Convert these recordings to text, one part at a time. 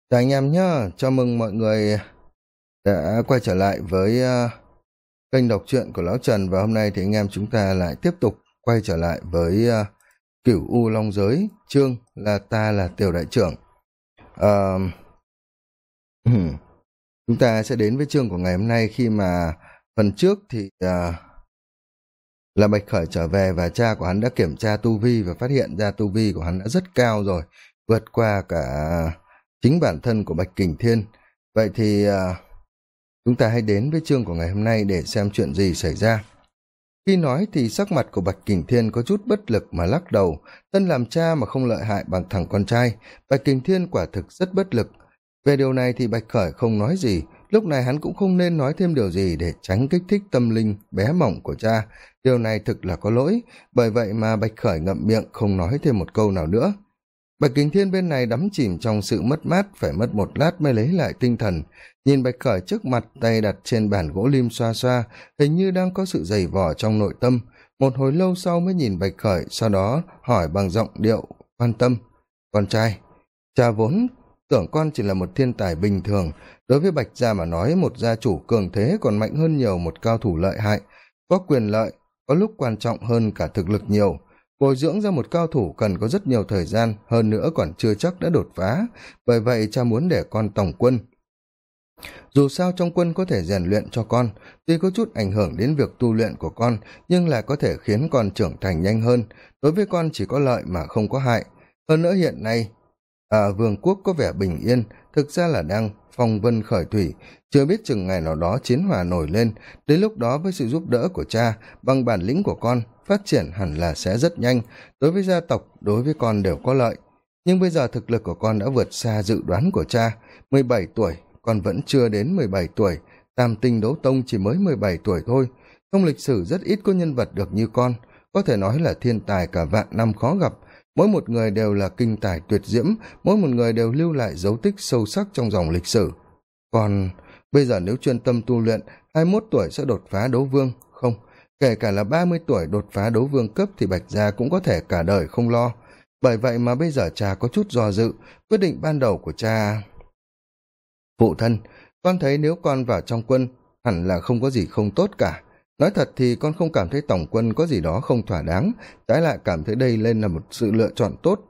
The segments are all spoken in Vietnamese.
Chào anh em nhé, chào mừng mọi người đã quay trở lại với kênh đọc truyện của Lão Trần. Và hôm nay thì anh em chúng ta lại tiếp tục quay trở lại với Cửu U Long Giới, chương là ta là Tiểu Đại Trưởng. Ờ, chúng ta sẽ đến với chương của ngày hôm nay khi mà phần trước thì là Bạch Khởi trở về và cha của hắn đã kiểm tra tu vi và phát hiện ra tu vi của hắn đã rất cao rồi, vượt qua cả chính bản thân của Bạch Kình Thiên. Vậy thì chúng ta hãy đến với chương của ngày hôm nay để xem chuyện gì xảy ra. Khi nói thì sắc mặt của Bạch Kình Thiên có chút bất lực mà lắc đầu. Thân làm cha mà không lợi hại bằng thằng con trai, Bạch Kình Thiên quả thực rất bất lực. Về điều này thì Bạch Khởi không nói gì, lúc này hắn cũng không nên nói thêm điều gì để tránh kích thích tâm linh bé mỏng của cha. Điều này thực là có lỗi, bởi vậy mà Bạch Khởi ngậm miệng không nói thêm một câu nào nữa. Bạch Kình Thiên bên này đắm chìm trong sự mất mát, phải mất một lát mới lấy lại tinh thần. Nhìn Bạch Khởi trước mặt, tay đặt trên bàn gỗ lim xoa xoa, hình như đang có sự dày vò trong nội tâm. Một hồi lâu sau mới nhìn Bạch Khởi, sau đó hỏi bằng giọng điệu quan tâm: "Con trai, cha vốn tưởng con chỉ là một thiên tài bình thường. Đối với Bạch gia mà nói, một gia chủ cường thế còn mạnh hơn nhiều một cao thủ lợi hại. Có quyền lợi, có lúc quan trọng hơn cả thực lực nhiều. Bồi dưỡng ra một cao thủ cần có rất nhiều thời gian, hơn nữa còn chưa chắc đã đột phá. Bởi vậy cha muốn để con tổng quân. Dù sao trong quân có thể rèn luyện cho con, tuy có chút ảnh hưởng đến việc tu luyện của con, nhưng lại có thể khiến con trưởng thành nhanh hơn. Đối với con chỉ có lợi mà không có hại. Hơn nữa hiện nay, vương quốc có vẻ bình yên, thực ra là đang phong vân khởi thủy, chưa biết chừng ngày nào đó chiến hỏa nổi lên. Đến lúc đó với sự giúp đỡ của cha, bằng bản lĩnh của con, phát triển hẳn là sẽ rất nhanh. Đối với gia tộc, đối với con đều có lợi. Nhưng bây giờ thực lực của con đã vượt xa dự đoán của cha. 17 tuổi, con vẫn chưa đến 17 tuổi. Tam tinh đấu tông chỉ mới 17 tuổi thôi. Trong lịch sử rất ít có nhân vật được như con, có thể nói là thiên tài cả vạn năm khó gặp. Mỗi một người đều là kinh tài tuyệt diễm, mỗi một người đều lưu lại dấu tích sâu sắc trong dòng lịch sử. Còn bây giờ nếu chuyên tâm tu luyện, 21 tuổi sẽ đột phá đấu vương, không, kể cả là 30 tuổi đột phá đấu vương cấp thì Bạch gia cũng có thể cả đời không lo. Bởi vậy mà bây giờ cha có chút do dự. Quyết định ban đầu của cha: "Phụ thân, con thấy nếu con vào trong quân hẳn là không có gì không tốt cả. Nói thật thì con không cảm thấy tổng quân có gì đó không thỏa đáng, trái lại cảm thấy đây lên là một sự lựa chọn tốt."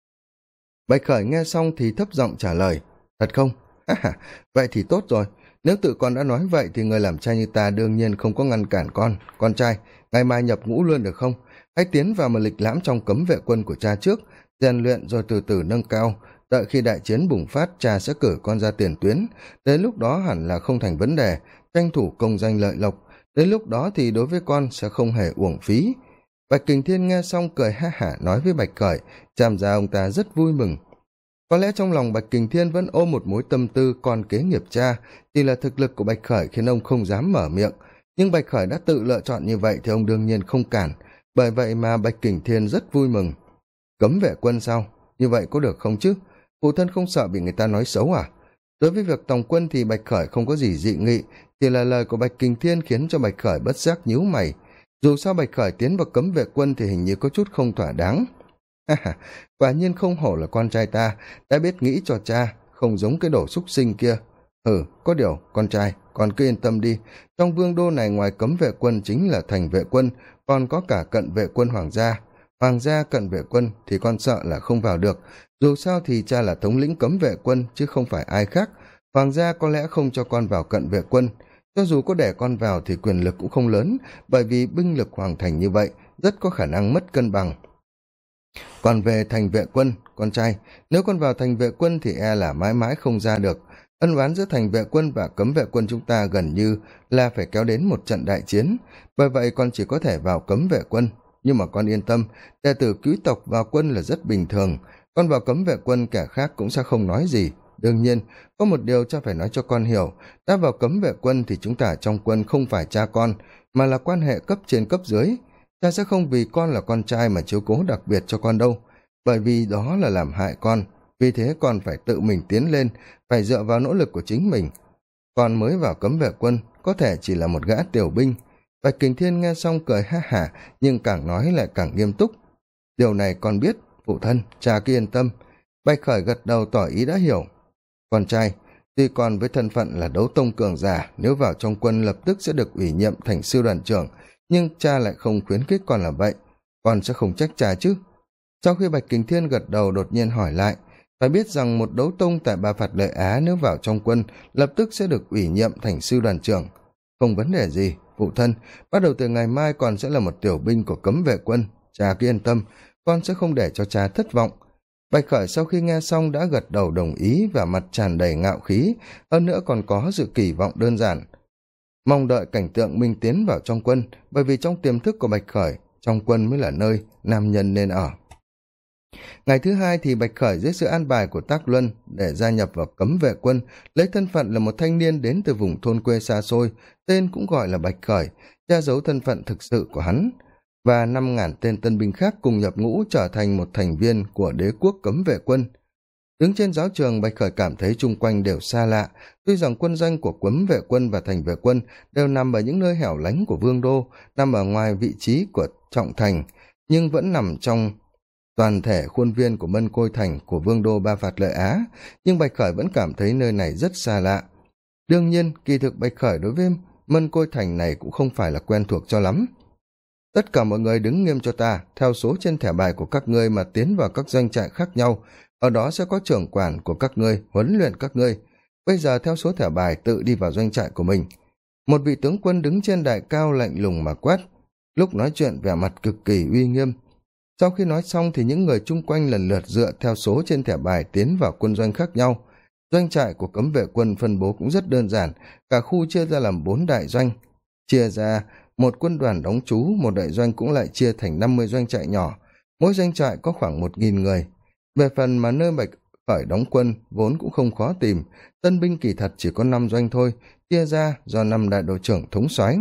Bạch Khởi nghe xong thì thấp giọng trả lời: "Thật không? Ha ha, vậy thì tốt rồi. Nếu tự con đã nói vậy thì người làm cha như ta đương nhiên không có ngăn cản con. Con trai, ngày mai nhập ngũ luôn được không? Hãy tiến vào một lịch lãm trong cấm vệ quân của cha trước, rèn luyện rồi từ từ nâng cao. Đợi khi đại chiến bùng phát, cha sẽ cử con ra tiền tuyến. Đến lúc đó hẳn là không thành vấn đề, tranh thủ công danh lợi lộc. Đến lúc đó thì đối với con sẽ không hề uổng phí." Bạch Kình Thiên nghe xong cười ha hả nói với Bạch Khởi, xem ra ông ta rất vui mừng. Có lẽ trong lòng Bạch Kình Thiên vẫn ôm một mối tâm tư con kế nghiệp cha, chỉ là thực lực của Bạch Khởi khiến ông không dám mở miệng. Nhưng Bạch Khởi đã tự lựa chọn như vậy thì ông đương nhiên không cản. Bởi vậy mà Bạch Kình Thiên rất vui mừng. "Cấm vệ quân sao? Như vậy có được không chứ? Phụ thân không sợ bị người ta nói xấu à?" Đối với việc tổng quân thì Bạch Khởi không có gì dị nghị, chỉ là lời của Bạch Kình Thiên khiến cho Bạch Khởi bất giác nhíu mày. Dù sao Bạch Khởi tiến vào cấm vệ quân thì hình như có chút không thỏa đáng. Ha ha, quả nhiên không hổ là con trai ta, đã biết nghĩ cho cha, không giống cái đồ súc sinh kia. Có điều, con trai, con cứ yên tâm đi. Trong vương đô này ngoài cấm vệ quân chính là thành vệ quân, còn có cả cận vệ quân hoàng gia. Hoàng gia cận vệ quân thì con sợ là không vào được. Dù sao thì cha là thống lĩnh cấm vệ quân chứ không phải ai khác. Hoàng gia có lẽ không cho con vào cận vệ quân. Cho dù có để con vào thì quyền lực cũng không lớn, bởi vì binh lực hoàng thành như vậy rất có khả năng mất cân bằng. Còn về thành vệ quân, con trai, nếu con vào thành vệ quân thì e là mãi mãi không ra được. Ân oán giữa thành vệ quân và cấm vệ quân chúng ta gần như là phải kéo đến một trận đại chiến. Bởi vậy con chỉ có thể vào cấm vệ quân. Nhưng mà con yên tâm, đệ tử quý tộc vào quân là rất bình thường. Con vào cấm vệ quân kẻ khác cũng sẽ không nói gì. Đương nhiên, có một điều cha phải nói cho con hiểu. Đã vào cấm vệ quân thì chúng ta trong quân không phải cha con, mà là quan hệ cấp trên cấp dưới. Cha sẽ không vì con là con trai mà chiếu cố đặc biệt cho con đâu, bởi vì đó là làm hại con. Vì thế con phải tự mình tiến lên, phải dựa vào nỗ lực của chính mình. Con mới vào cấm vệ quân, có thể chỉ là một gã tiểu binh." Bạch Kình Thiên nghe xong cười ha hả, nhưng càng nói lại càng nghiêm túc. "Điều này con biết, phụ thân, cha cứ yên tâm." Bạch Khởi gật đầu tỏ ý đã hiểu. con trai, tuy con với thân phận là đấu tông cường giả, nếu vào trong quân lập tức sẽ được ủy nhiệm thành sư đoàn trưởng, nhưng cha lại không khuyến khích con làm vậy, con sẽ không trách cha chứ? Sau khi Bạch Kình Thiên gật đầu, đột nhiên hỏi lại, phải biết rằng một đấu tông tại Ba Phạt Lợi Á nếu vào trong quân lập tức sẽ được ủy nhiệm thành sư đoàn trưởng. Không vấn đề gì, phụ thân, bắt đầu từ ngày mai con sẽ là một tiểu binh của cấm vệ quân, cha cứ yên tâm, con sẽ không để cho cha thất vọng. Bạch Khởi sau khi nghe xong đã gật đầu đồng ý và mặt tràn đầy ngạo khí, hơn nữa còn có sự kỳ vọng đơn giản, mong đợi cảnh tượng mình tiến vào trong quân, bởi vì trong tiềm thức của Bạch Khởi, trong quân mới là nơi nam nhân nên ở. Ngày thứ hai thì Bạch Khởi dưới sự an bài của Tác Luân để gia nhập vào cấm vệ quân, lấy thân phận là một thanh niên đến từ vùng thôn quê xa xôi, tên cũng gọi là Bạch Khởi, che giấu thân phận thực sự của hắn, và 5.000 tên tân binh khác cùng nhập ngũ trở thành một thành viên của đế quốc cấm vệ quân. Đứng trên giáo trường, Bạch Khởi cảm thấy chung quanh đều xa lạ, tuy rằng quân doanh của cấm vệ quân và thành vệ quân đều nằm ở những nơi hẻo lánh của vương đô, nằm ở ngoài vị trí của trọng thành, nhưng vẫn nằm trong toàn thể khuôn viên của Mân Côi Thành của vương đô Ba Phạt Lợi Á, nhưng Bạch Khởi vẫn cảm thấy nơi này rất xa lạ. Đương nhiên, kỳ thực Bạch Khởi đối với Mân Côi Thành này cũng không phải là quen thuộc cho lắm. Tất cả mọi người đứng nghiêm cho ta, theo số trên thẻ bài của các ngươi mà tiến vào các doanh trại khác nhau, ở đó sẽ có trưởng quản của các ngươi huấn luyện các ngươi. Bây giờ theo số thẻ bài tự đi vào doanh trại của mình. Một vị tướng quân đứng trên đài cao lạnh lùng mà quát, lúc nói chuyện vẻ mặt cực kỳ uy nghiêm. Sau khi nói xong thì những người chung quanh lần lượt dựa theo số trên thẻ bài tiến vào quân doanh khác nhau. Doanh trại của cấm vệ quân phân bố cũng rất đơn giản, cả khu chia ra làm 4 đại doanh. Chia ra một quân đoàn đóng trú, một đại doanh cũng lại chia thành 50 doanh trại nhỏ, mỗi doanh trại có khoảng 1.000 người. Về phần mà nơi Bạch Khởi đóng quân vốn cũng không khó tìm, tân binh kỳ thật chỉ có 5 doanh thôi, chia ra do 5 đại đội trưởng thống soái.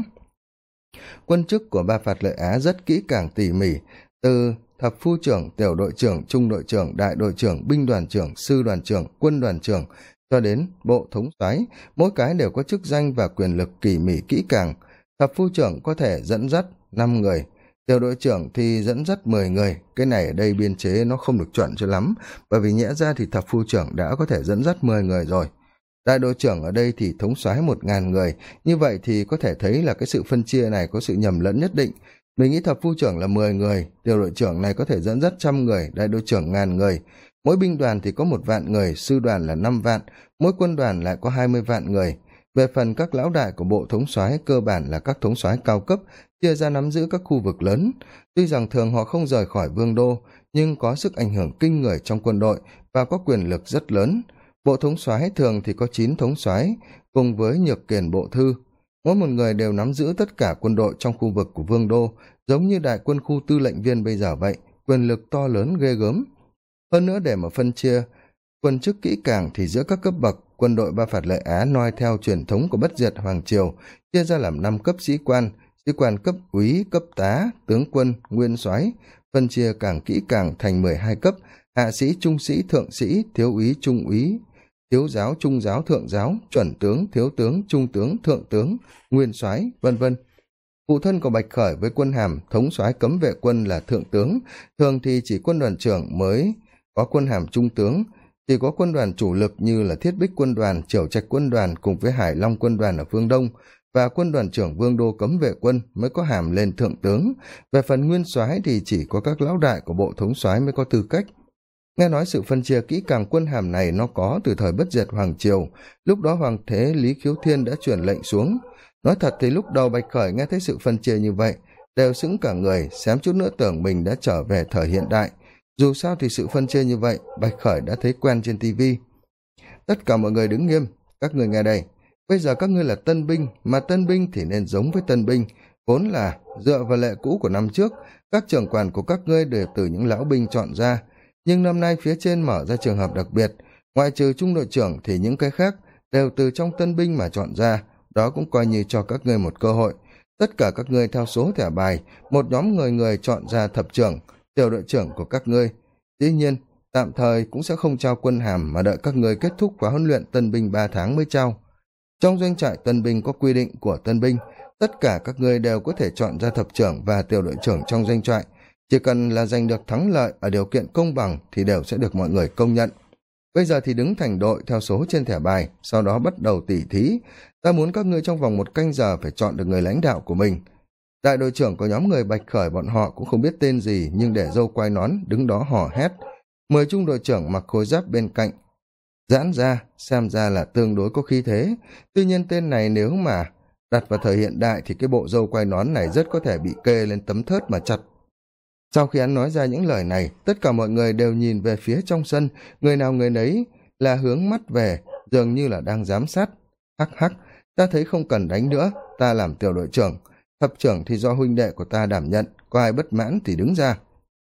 Quân chức của Ba Phạt Lợi Á rất kỹ càng tỉ mỉ, từ thập phu trưởng, tiểu đội trưởng, trung đội trưởng, đại đội trưởng, binh đoàn trưởng, sư đoàn trưởng, quân đoàn trưởng cho đến bộ thống soái, mỗi cái đều có chức danh và quyền lực tỉ mỉ kỹ càng. Thập phu trưởng có thể dẫn dắt 5 người, tiểu đội trưởng thì dẫn dắt 10 người. Cái này ở đây biên chế nó không được chuẩn cho lắm, bởi vì nhẽ ra thì thập phu trưởng đã có thể dẫn dắt 10 người rồi. Đại đội trưởng ở đây thì thống soái 1.000 người, như vậy thì có thể thấy là cái sự phân chia này có sự nhầm lẫn nhất định. Mình nghĩ thập phu trưởng là 10 người, tiểu đội trưởng này có thể dẫn dắt 100 người, đại đội trưởng 1.000 người. Mỗi binh đoàn thì có 1 vạn người, sư đoàn là 5 vạn, mỗi quân đoàn lại có 20 vạn người. Về phần các lão đại của bộ thống soái cơ bản là các thống soái cao cấp, chia ra nắm giữ các khu vực lớn. Tuy rằng thường họ không rời khỏi vương đô, nhưng có sức ảnh hưởng kinh người trong quân đội và có quyền lực rất lớn. Bộ thống soái thường thì có 9 thống soái cùng với nhược kiền bộ thư. Mỗi một người đều nắm giữ tất cả quân đội trong khu vực của vương đô, giống như đại quân khu tư lệnh viên bây giờ vậy, quyền lực to lớn ghê gớm. Hơn nữa để mà phân chia quân chức kỹ càng thì giữa các cấp bậc, quân đội Ba Phạt Lợi Á noi theo truyền thống của Bất Diệt Hoàng Triều, chia ra làm 5 cấp sĩ quan cấp úy, cấp tá, tướng quân, nguyên soái, phân chia càng kỹ càng thành 12 cấp, hạ sĩ, trung sĩ, thượng sĩ, thiếu úy, trung úy, thiếu giáo, trung giáo, thượng giáo, chuẩn tướng, thiếu tướng, trung tướng, thượng tướng, nguyên soái, vân vân. Phụ thân của Bạch Khởi với quân hàm thống soái cấm vệ quân là thượng tướng, thường thì chỉ quân đoàn trưởng mới có quân hàm trung tướng, chỉ có quân đoàn chủ lực như là Thiết Bích quân đoàn, Triều Trạch quân đoàn cùng với Hải Long quân đoàn ở phương Đông và quân đoàn trưởng vương đô cấm vệ quân mới có hàm lên thượng tướng. Về phần nguyên soái thì chỉ có các lão đại của bộ thống soái mới có tư cách. Nghe nói sự phân chia kỹ càng quân hàm này nó có từ thời Bất Diệt Hoàng Triều, lúc đó Hoàng Thế Lý Khiếu Thiên đã truyền lệnh xuống. Nói thật thì lúc đầu Bạch Khởi nghe thấy sự phân chia như vậy, đều sững cả người, xém chút nữa tưởng mình đã trở về thời hiện đại. Dù sao thì sự phân chia như vậy, Bạch Khởi đã thấy quen trên tivi. Tất cả mọi người đứng nghiêm, các người nghe đây. Bây giờ các ngươi là tân binh, mà tân binh thì nên giống với tân binh. Vốn là dựa vào lệ cũ của năm trước, các trưởng quản của các ngươi đều từ những lão binh chọn ra. Nhưng năm nay phía trên mở ra trường hợp đặc biệt, ngoại trừ trung đội trưởng thì những cái khác đều từ trong tân binh mà chọn ra, đó cũng coi như cho các ngươi một cơ hội. Tất cả các ngươi theo số thẻ bài, một nhóm người chọn ra thập trưởng, tiểu đội trưởng của các ngươi. Dĩ nhiên, tạm thời cũng sẽ không trao quân hàm mà đợi các ngươi kết thúc khóa huấn luyện tân binh 3 tháng mới trao. Trong doanh trại tân binh có quy định của tân binh, tất cả các ngươi đều có thể chọn ra thập trưởng và tiểu đội trưởng trong doanh trại. Chỉ cần là giành được thắng lợi ở điều kiện công bằng thì đều sẽ được mọi người công nhận. bây giờ thì đứng thành đội theo số trên thẻ bài, sau đó bắt đầu tỉ thí. Ta muốn các ngươi trong vòng 1 canh giờ phải chọn được người lãnh đạo của mình. Đại đội trưởng của nhóm người Bạch Khởi bọn họ cũng không biết tên gì, nhưng để râu quai nón đứng đó hò hét. 10 trung đội trưởng mặc khôi giáp bên cạnh giãn ra, xem ra là tương đối có khí thế. Tuy nhiên tên này nếu mà đặt vào thời hiện đại thì cái bộ râu quai nón này rất có thể bị kê lên tấm thớt mà chặt. Sau khi hắn nói ra những lời này, tất cả mọi người đều nhìn về phía trong sân, người nào người nấy là hướng mắt về, dường như là đang giám sát. Hắc hắc, ta thấy không cần đánh nữa, ta làm tiểu đội trưởng, thập trưởng thì do huynh đệ của ta đảm nhận, có ai bất mãn thì đứng ra.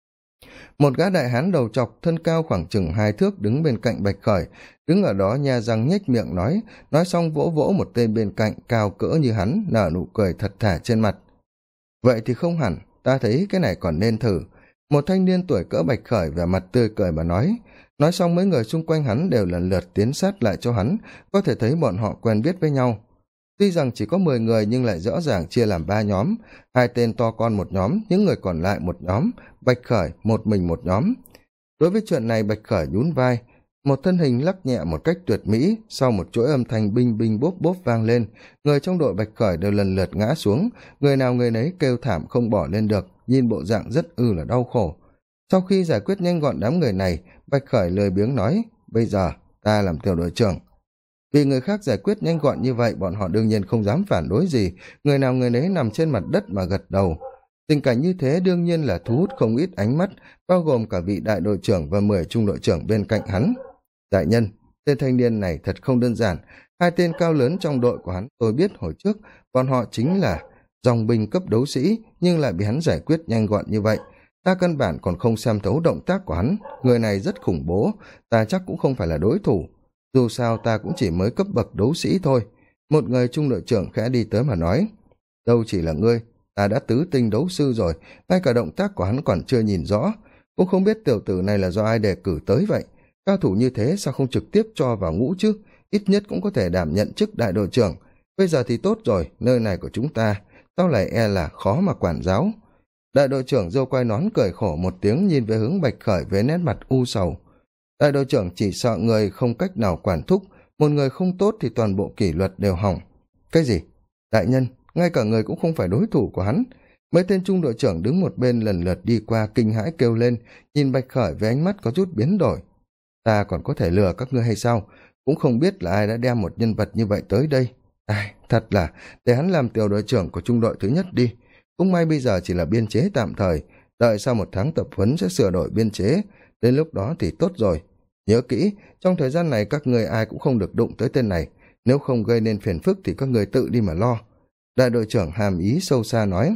Một gã đại hán đầu trọc, thân cao khoảng chừng 2 thước đứng bên cạnh Bạch Khởi, đứng ở đó nhe răng nhếch miệng nói xong vỗ vỗ một tên bên cạnh cao cỡ như hắn, nở nụ cười thật thà trên mặt. Vậy thì không hẳn, ta thấy cái này còn nên thử. Một thanh niên tuổi cỡ Bạch Khởi vẻ mặt tươi cười mà nói xong mấy người xung quanh hắn đều lần lượt tiến sát lại cho hắn, có thể thấy bọn họ quen biết với nhau. Tuy rằng chỉ có 10 người nhưng lại rõ ràng chia làm 3 nhóm, 2 tên to con một nhóm, những người còn lại một nhóm, Bạch Khởi một mình một nhóm. Đối với chuyện này Bạch Khởi nhún vai, một thân hình lắc nhẹ một cách tuyệt mỹ, sau một chuỗi âm thanh binh binh bốp bốp vang lên, người trong đội Bạch Khởi đều lần lượt ngã xuống, người nào người nấy kêu thảm không bỏ lên được, nhìn bộ dạng rất là đau khổ. Sau khi giải quyết nhanh gọn đám người này, Bạch Khởi lười biếng nói, bây giờ ta làm tiểu đội trưởng. Vì người khác giải quyết nhanh gọn như vậy, bọn họ đương nhiên không dám phản đối gì, người nào người nấy nằm trên mặt đất mà gật đầu. Tình cảnh như thế đương nhiên là thu hút không ít ánh mắt, bao gồm cả vị đại đội trưởng và 10 trung đội trưởng bên cạnh hắn. Đại nhân, tên thanh niên này thật không đơn giản, 2 tên cao lớn trong đội của hắn tôi biết hồi trước, bọn họ chính là dòng binh cấp đấu sĩ, nhưng lại bị hắn giải quyết nhanh gọn như vậy. Ta căn bản còn không xem thấu động tác của hắn, người này rất khủng bố, ta chắc cũng không phải là đối thủ. Dù sao ta cũng chỉ mới cấp bậc đấu sĩ thôi. Một người trung đội trưởng khẽ đi tới mà nói, đâu chỉ là ngươi, ta đã tứ tinh đấu sư rồi, ngay cả động tác của hắn còn chưa nhìn rõ, cũng không biết tiểu tử này là do ai đề cử tới vậy. Cao thủ như thế sao không trực tiếp cho vào ngũ chứ, ít nhất cũng có thể đảm nhận chức đại đội trưởng. Bây giờ thì tốt rồi, nơi này của chúng ta, tao lại e là khó mà quản giáo. Đại đội trưởng râu quai nón cười khổ một tiếng, nhìn về hướng Bạch Khởi với nét mặt u sầu. Đại đội trưởng chỉ sợ người không cách nào quản thúc, một người không tốt thì toàn bộ kỷ luật đều hỏng. Cái gì? Đại nhân, ngay cả người cũng không phải đối thủ của hắn. Mấy tên trung đội trưởng đứng một bên lần lượt đi qua kinh hãi kêu lên, nhìn Bạch Khởi với ánh mắt có chút biến đổi. Ta còn có thể lừa các ngươi hay sao? Cũng không biết là ai đã đem một nhân vật như vậy tới đây. Ai, thật là, để hắn làm tiểu đội trưởng của trung đội thứ nhất đi. Cũng may bây giờ chỉ là biên chế tạm thời, đợi sau 1 tháng tập huấn sẽ sửa đổi biên chế, đến lúc đó thì tốt rồi. Nhớ kỹ, trong thời gian này các người ai cũng không được đụng tới tên này, nếu không gây nên phiền phức thì các người tự đi mà lo. Đại đội trưởng hàm ý sâu xa nói.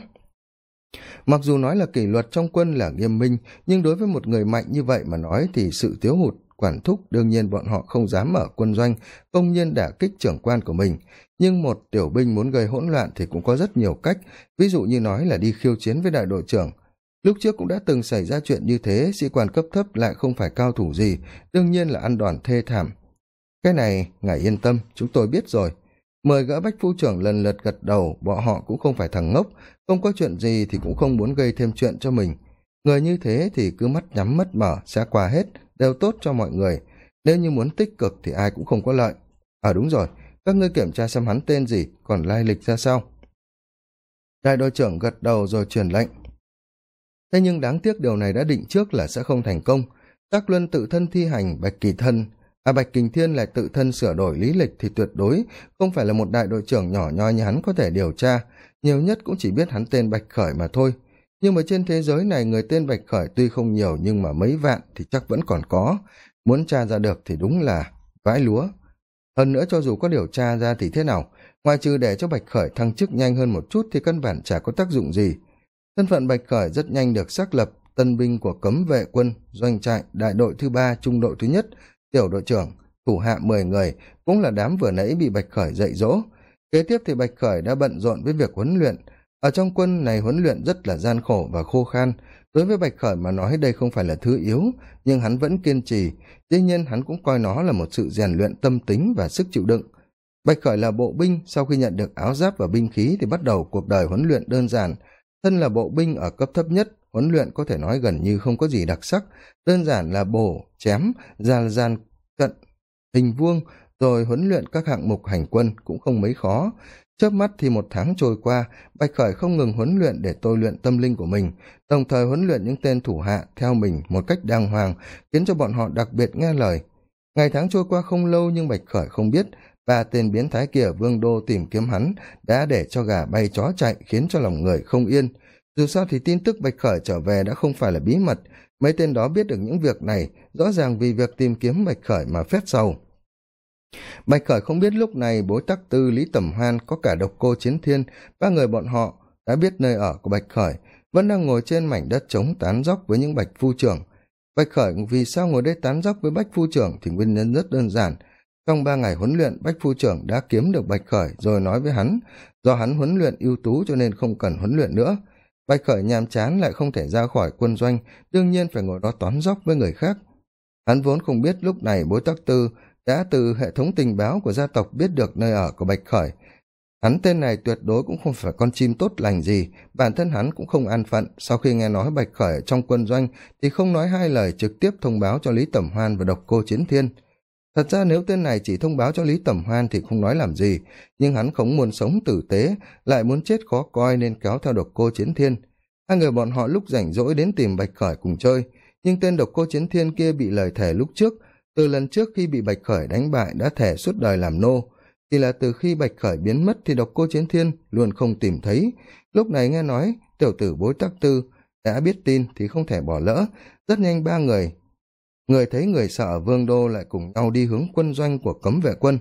Mặc dù nói là kỷ luật trong quân là nghiêm minh, nhưng đối với một người mạnh như vậy mà nói thì sự thiếu hụt quản thúc đương nhiên bọn họ không dám ở quân doanh công nhiên đả kích trưởng quan của mình. Nhưng một tiểu binh muốn gây hỗn loạn thì cũng có rất nhiều cách, ví dụ như nói là đi khiêu chiến với đại đội trưởng. Lúc trước cũng đã từng xảy ra chuyện như thế, sĩ quan cấp thấp lại không phải cao thủ gì, đương nhiên là ăn đòn thê thảm. Cái này ngài yên tâm, chúng tôi biết rồi. 10 gã bách phu trưởng lần lượt gật đầu, bọn họ cũng không phải thằng ngốc, không có chuyện gì thì cũng không muốn gây thêm chuyện cho mình. Người như thế thì cứ mắt nhắm mắt mở sẽ qua hết, đều tốt cho mọi người. Nếu như muốn tích cực thì ai cũng không có lợi. Đúng rồi, các ngươi kiểm tra xem hắn tên gì, còn lai lịch ra sao. Đại đội trưởng gật đầu rồi truyền lệnh. Thế nhưng đáng tiếc điều này đã định trước là sẽ không thành công. Tác Luân tự thân thi hành, Bạch Kình Thiên lại tự thân sửa đổi lý lịch thì tuyệt đối không phải là một đại đội trưởng nhỏ nhoi như hắn có thể điều tra, nhiều nhất cũng chỉ biết hắn tên Bạch Khởi mà thôi. Nhưng mà trên thế giới này người tên Bạch Khởi tuy không nhiều nhưng mà mấy vạn thì chắc vẫn còn có, muốn tra ra được thì đúng là vãi lúa. Hơn nữa cho dù có điều tra ra thì thế nào, ngoài trừ để cho Bạch Khởi thăng chức nhanh hơn một chút thì căn bản chả có tác dụng gì. Thân phận Bạch Khởi rất nhanh được xác lập, tân binh của cấm vệ quân, doanh trại, đại đội thứ 3, trung đội thứ nhất, tiểu đội trưởng, thủ hạ 10 người, cũng là đám vừa nãy bị Bạch Khởi dạy dỗ. Kế tiếp thì Bạch Khởi đã bận rộn với việc huấn luyện. Ở trong quân này huấn luyện rất là gian khổ và khô khan. Đối với Bạch Khởi mà nói đây không phải là thứ yếu, nhưng hắn vẫn kiên trì. Tuy nhiên hắn cũng coi nó là một sự rèn luyện tâm tính và sức chịu đựng. Bạch Khởi là bộ binh, sau khi nhận được áo giáp và binh khí thì bắt đầu cuộc đời huấn luyện đơn giản. Thân là bộ binh ở cấp thấp nhất, huấn luyện có thể nói gần như không có gì đặc sắc, đơn giản là bổ, chém, trận hình vuông, rồi huấn luyện các hạng mục hành quân cũng không mấy khó. Chớp mắt thì 1 tháng trôi qua, Bạch Khởi không ngừng huấn luyện để tôi luyện tâm linh của mình, đồng thời huấn luyện những tên thủ hạ theo mình một cách đàng hoàng, khiến cho bọn họ đặc biệt nghe lời. Ngày tháng trôi qua không lâu, nhưng Bạch Khởi không biết 3 tên biến thái kia ở Vương Đô tìm kiếm hắn đã để cho gà bay chó chạy, khiến cho lòng người không yên. Dù sao thì tin tức Bạch Khởi trở về đã không phải là bí mật, mấy tên đó biết được những việc này rõ ràng vì việc tìm kiếm Bạch Khởi mà phét sầu. Bạch Khởi không biết lúc này Bối Tắc Tư, Lý Tẩm Hoan, có cả Độc Cô Chiến Thiên, 3 người bọn họ đã biết nơi ở của Bạch Khởi, vẫn đang ngồi trên mảnh đất trống tán dóc với những Bạch Phu Trưởng. Bạch Khởi vì sao ngồi đây tán dóc với Bách Phu Trưởng thì nguyên nhân rất đơn giản. Trong 3 ngày huấn luyện, Bách Phu Trưởng đã kiếm được Bạch Khởi rồi nói với hắn, do hắn huấn luyện ưu tú cho nên không cần huấn luyện nữa. Bạch Khởi nhàm chán lại không thể ra khỏi quân doanh, đương nhiên phải ngồi đó tán dóc với người khác. Hắn vốn không biết lúc này Bối Tắc Tư đã từ hệ thống tình báo của gia tộc biết được nơi ở của Bạch Khởi. Hắn tên này tuyệt đối cũng không phải con chim tốt lành gì, bản thân hắn cũng không an phận, sau khi nghe nói Bạch Khởi ở trong quân doanh thì không nói hai lời trực tiếp thông báo cho Lý Tẩm Hoan và Độc Cô Chiến Thiên. Thật ra nếu tên này chỉ thông báo cho Lý Tẩm Hoan thì không nói làm gì, nhưng hắn không muốn sống tử tế, lại muốn chết khó coi nên kéo theo Độc Cô Chiến Thiên. 2 người bọn họ lúc rảnh rỗi đến tìm Bạch Khởi cùng chơi, nhưng tên Độc Cô Chiến Thiên kia bị lời thề lúc trước, từ lần trước khi bị Bạch Khởi đánh bại đã thề suốt đời làm nô. Chỉ là từ khi Bạch Khởi biến mất thì Độc Cô Chiến Thiên luôn không tìm thấy. Lúc này nghe nói tiểu tử Bối Tắc Tư đã biết tin thì không thể bỏ lỡ. Rất nhanh 3 người, người thấy người sợ ở Vương Đô lại cùng nhau đi hướng quân doanh của Cấm Vệ Quân.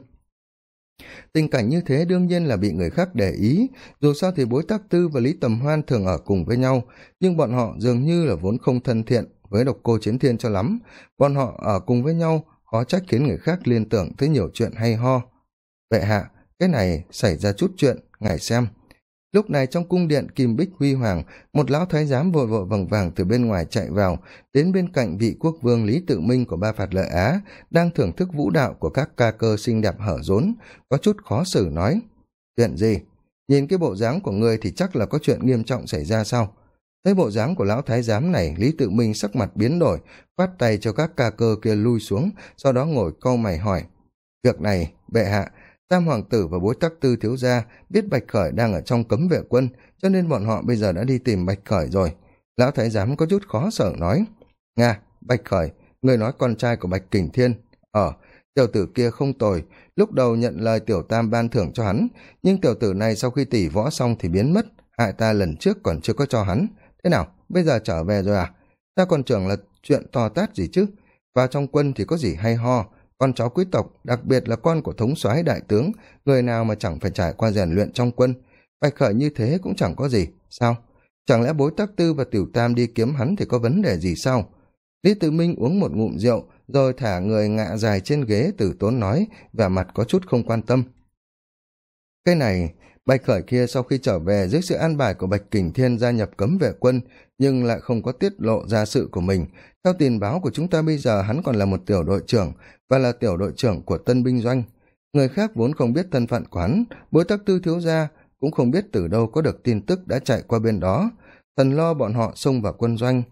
Tình cảnh như thế đương nhiên là bị người khác để ý, dù sao thì Bối Tắc Tư và Lý Tầm Hoan thường ở cùng với nhau, nhưng bọn họ dường như là vốn không thân thiện với Độc Cô Chiến Thiên cho lắm. Bọn họ ở cùng với nhau khó trách khiến người khác liên tưởng tới nhiều chuyện hay ho. Bệ hạ, cái này xảy ra chút chuyện, ngài xem. Lúc này trong cung điện Kim Bích Huy Hoàng, một lão thái giám vội vội vàng vàng từ bên ngoài chạy vào, đến bên cạnh vị quốc vương Lý Tự Minh của Ba Phạt Lợi Á, đang thưởng thức vũ đạo của các ca cơ xinh đẹp hở rốn, có chút khó xử nói. Chuyện gì? Nhìn cái bộ dáng của ngươi thì chắc là có chuyện nghiêm trọng xảy ra sao? Thấy bộ dáng của lão thái giám này, Lý Tự Minh sắc mặt biến đổi, khoát tay cho các ca cơ kia lui xuống, sau đó ngồi cau mày hỏi. Việc này, bệ hạ, Tam Hoàng Tử và Bối Tắc Tư thiếu gia biết Bạch Khởi đang ở trong Cấm Vệ Quân, cho nên bọn họ bây giờ đã đi tìm Bạch Khởi rồi. Lão thái giám có chút khó sở nói. Nga, Bạch Khởi, người nói con trai của Bạch Kình Thiên. Tiểu tử kia không tồi, lúc đầu nhận lời Tiểu Tam ban thưởng cho hắn, nhưng tiểu tử này sau khi tỉ võ xong thì biến mất, hại ta lần trước còn chưa có cho hắn. Thế nào, bây giờ trở về rồi à? Ta còn tưởng là chuyện to tát gì chứ. Vào trong quân thì có gì hay ho, con cháu quý tộc, đặc biệt là con của thống soái đại tướng, người nào mà chẳng phải trải qua rèn luyện trong quân. Bạch Khởi như thế cũng chẳng có gì, sao? Chẳng lẽ Bối Tắc Tư và Tiểu Tam đi kiếm hắn thì có vấn đề gì sao? Lý Tự Minh uống một ngụm rượu, rồi thả người ngạ dài trên ghế từ tốn nói, và mặt có chút không quan tâm. Cái này, Bạch Khởi kia sau khi trở về dưới sự an bài của Bạch Kình Thiên gia nhập Cấm Vệ Quân, nhưng lại không có tiết lộ ra sự của mình. Theo tin báo của chúng ta bây giờ hắn còn là một tiểu đội trưởng, và là tiểu đội trưởng của Tân Binh Doanh. Người khác vốn không biết thân phận của hắn, Bối Tắc Tư thiếu gia cũng không biết từ đâu có được tin tức đã chạy qua bên đó. Thần lo bọn họ xông vào quân doanh.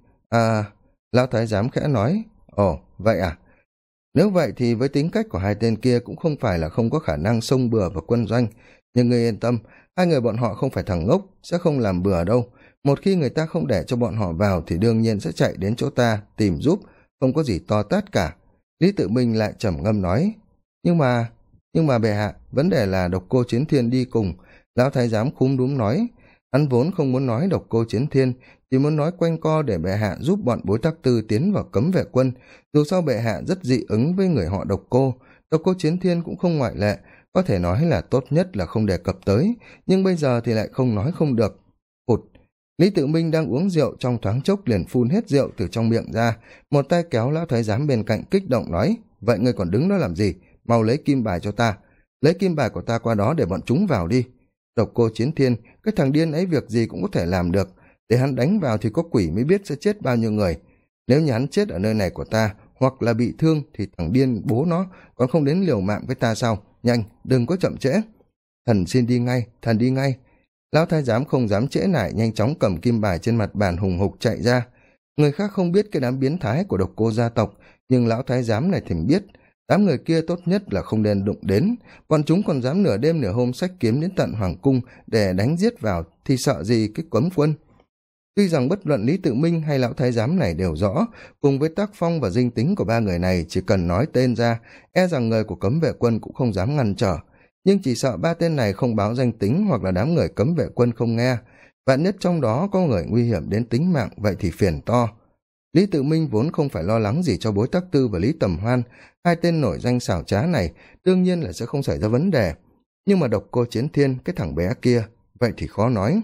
Lão thái giám khẽ nói. Ồ, vậy à? Nếu vậy thì với tính cách của 2 tên kia cũng không phải là không có khả năng xông bừa vào quân doanh. Nhưng ngươi yên tâm, 2 người bọn họ không phải thằng ngốc, sẽ không làm bừa đâu. Một khi người ta không để cho bọn họ vào thì đương nhiên sẽ chạy đến chỗ ta tìm giúp, không có gì to tát cả. Lý Tự Minh lại trầm ngâm nói. Nhưng mà bệ hạ, vấn đề là Độc Cô Chiến Thiên đi cùng. Lão thái giám khúm núm nói. Hắn vốn không muốn nói Độc Cô Chiến Thiên, chỉ muốn nói quanh co để bệ hạ giúp bọn Bối Tắc Tư tiến vào Cấm Vệ Quân. Dù sao bệ hạ rất dị ứng với người họ Độc Cô, Độc Cô Chiến Thiên cũng không ngoại lệ. Có thể nói là tốt nhất là không đề cập tới, nhưng bây giờ thì lại không nói không được. Hụt. Lý Tự Minh đang uống rượu, trong thoáng chốc liền phun hết rượu từ trong miệng ra, một tay kéo lão thái giám bên cạnh kích động nói. Vậy ngươi còn đứng đó làm gì? Mau lấy kim bài cho ta, lấy kim bài của ta qua đó để bọn chúng vào đi. Độc Cô Chiến Thiên, cái thằng điên ấy việc gì cũng có thể làm được, để hắn đánh vào thì có quỷ mới biết sẽ chết bao nhiêu người. Nếu như hắn chết ở nơi này của ta, hoặc là bị thương thì thằng điên bố nó còn không đến liều mạng với ta sao? Nhanh, đừng có chậm trễ. Thần xin đi ngay, thần đi ngay. Lão thái giám không dám trễ nải, nhanh chóng cầm kim bài trên mặt bàn hùng hục chạy ra. Người khác không biết cái đám biến thái của Độc Cô gia tộc, nhưng lão thái giám này thì biết. đám người kia tốt nhất là không nên đụng đến, bọn chúng còn dám nửa đêm nửa hôm xách kiếm đến tận hoàng cung để đánh giết vào thì sợ gì cái cấm quân. Tuy rằng bất luận Lý Tự Minh hay lão thái giám này đều rõ, cùng với tác phong và dinh tính của ba người này chỉ cần nói tên ra, e rằng người của cấm vệ quân cũng không dám ngăn trở, nhưng chỉ sợ ba tên này không báo danh tính hoặc là đám người cấm vệ quân không nghe, vạn nhất trong đó có người nguy hiểm đến tính mạng, vậy thì phiền to. Lý Tự Minh vốn không phải lo lắng gì cho Bối Tắc Tư và Lý Tầm Hoan, hai tên nổi danh xảo trá này đương nhiên là sẽ không xảy ra vấn đề, nhưng mà Độc Cô Chiến Thiên, cái thằng bé kia, vậy thì khó nói.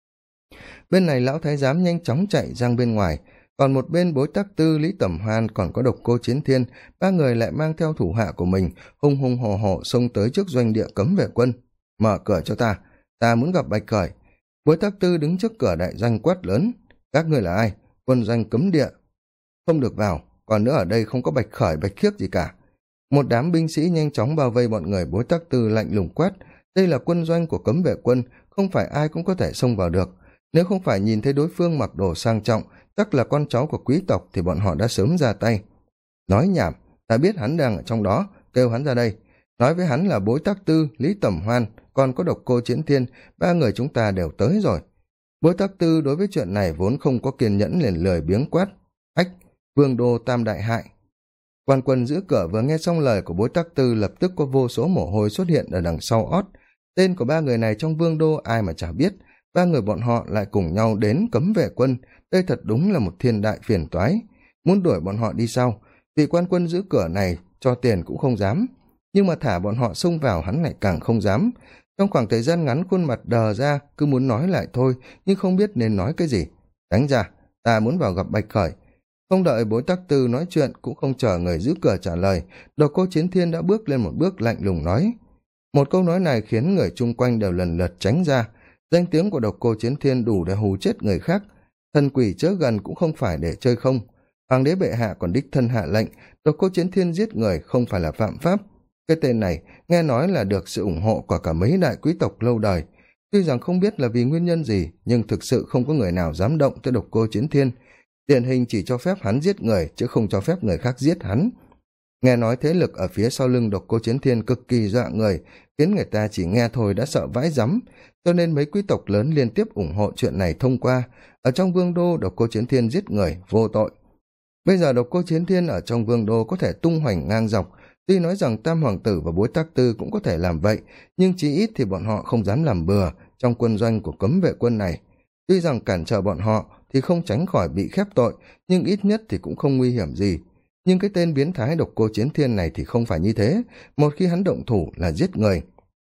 Bên này lão thái giám nhanh chóng chạy ra bên ngoài, còn một bên Bối Tắc Tư, Lý Tầm Hoan còn có Độc Cô Chiến Thiên, ba người lại mang theo thủ hạ của mình hùng hùng hổ hổ xông tới trước doanh địa cấm vệ quân. Mở cửa cho ta muốn gặp Bạch Khởi. Bối Tắc Tư đứng trước cửa đại doanh quát lớn, các ngươi là ai? Quân doanh cấm địa, không được vào, còn nữa ở đây không có Bạch Khởi Bạch Khiếc gì cả. Một đám binh sĩ nhanh chóng bao vây bọn người Bối Tắc Tư, lạnh lùng quát, đây là quân doanh của cấm vệ quân, không phải ai cũng có thể xông vào được. Nếu không phải nhìn thấy đối phương mặc đồ sang trọng, chắc là con cháu của quý tộc thì bọn họ đã sớm ra tay. Nói nhảm, ta biết hắn đang ở trong đó, kêu hắn ra đây. Nói với hắn là Bối Tắc Tư, Lý Tầm Hoan, còn có Độc Cô Chiến Thiên, ba người chúng ta đều tới rồi. Bối Tắc Tư đối với chuyện này vốn không có kiên nhẫn, liền lười biếng quát, ách, vương đô tam đại hại. Quan quân giữ cửa vừa nghe xong lời của Bối Tắc Tư, lập tức có vô số mồ hôi xuất hiện ở đằng sau ót. Tên của ba người này trong vương đô ai mà chả biết, ba người bọn họ lại cùng nhau đến cấm vệ quân, đây thật đúng là một thiên đại phiền toái. Muốn đuổi bọn họ đi sau, vị quan quân giữ cửa này cho tiền cũng không dám, nhưng mà thả bọn họ xông vào hắn lại càng không dám. Trong khoảng thời gian ngắn khuôn mặt đờ ra, cứ muốn nói lại thôi, nhưng không biết nên nói cái gì. Đánh ra, ta muốn vào gặp Bạch Khởi. Không đợi Bối Tắc Tư nói chuyện, cũng không chờ người giữ cửa trả lời, Độc Cô Chiến Thiên đã bước lên một bước lạnh lùng nói. Một câu nói này khiến người chung quanh đều lần lượt tránh ra. Danh tiếng của Độc Cô Chiến Thiên đủ để hù chết người khác, thần quỷ chớ gần cũng không phải để chơi không. Hoàng đế bệ hạ còn đích thân hạ lệnh, Độc Cô Chiến Thiên giết người không phải là phạm pháp. Cái tên này nghe nói là được sự ủng hộ của cả mấy đại quý tộc lâu đời. Tuy rằng không biết là vì nguyên nhân gì, nhưng thực sự không có người nào dám động tới Độc Cô Chiến Thiên. Điển hình chỉ cho phép hắn giết người, chứ không cho phép người khác giết hắn. Nghe nói thế lực ở phía sau lưng Độc Cô Chiến Thiên cực kỳ dọa người, khiến người ta chỉ nghe thôi đã sợ vãi rắm, cho nên mấy quý tộc lớn liên tiếp ủng hộ chuyện này thông qua. Ở trong vương đô, Độc Cô Chiến Thiên giết người vô tội. Bây giờ Độc Cô Chiến Thiên ở trong vương đô có thể tung hoành ngang dọc, tuy nói rằng Tam Hoàng Tử và Bối Tắc Tư cũng có thể làm vậy, nhưng chí ít thì bọn họ không dám làm bừa trong quân doanh của cấm vệ quân này. Tuy rằng cản trở bọn họ thì không tránh khỏi bị khép tội, nhưng ít nhất thì cũng không nguy hiểm gì. Nhưng cái tên biến thái Độc Cô Chiến Thiên này thì không phải như thế, một khi hắn động thủ là giết người.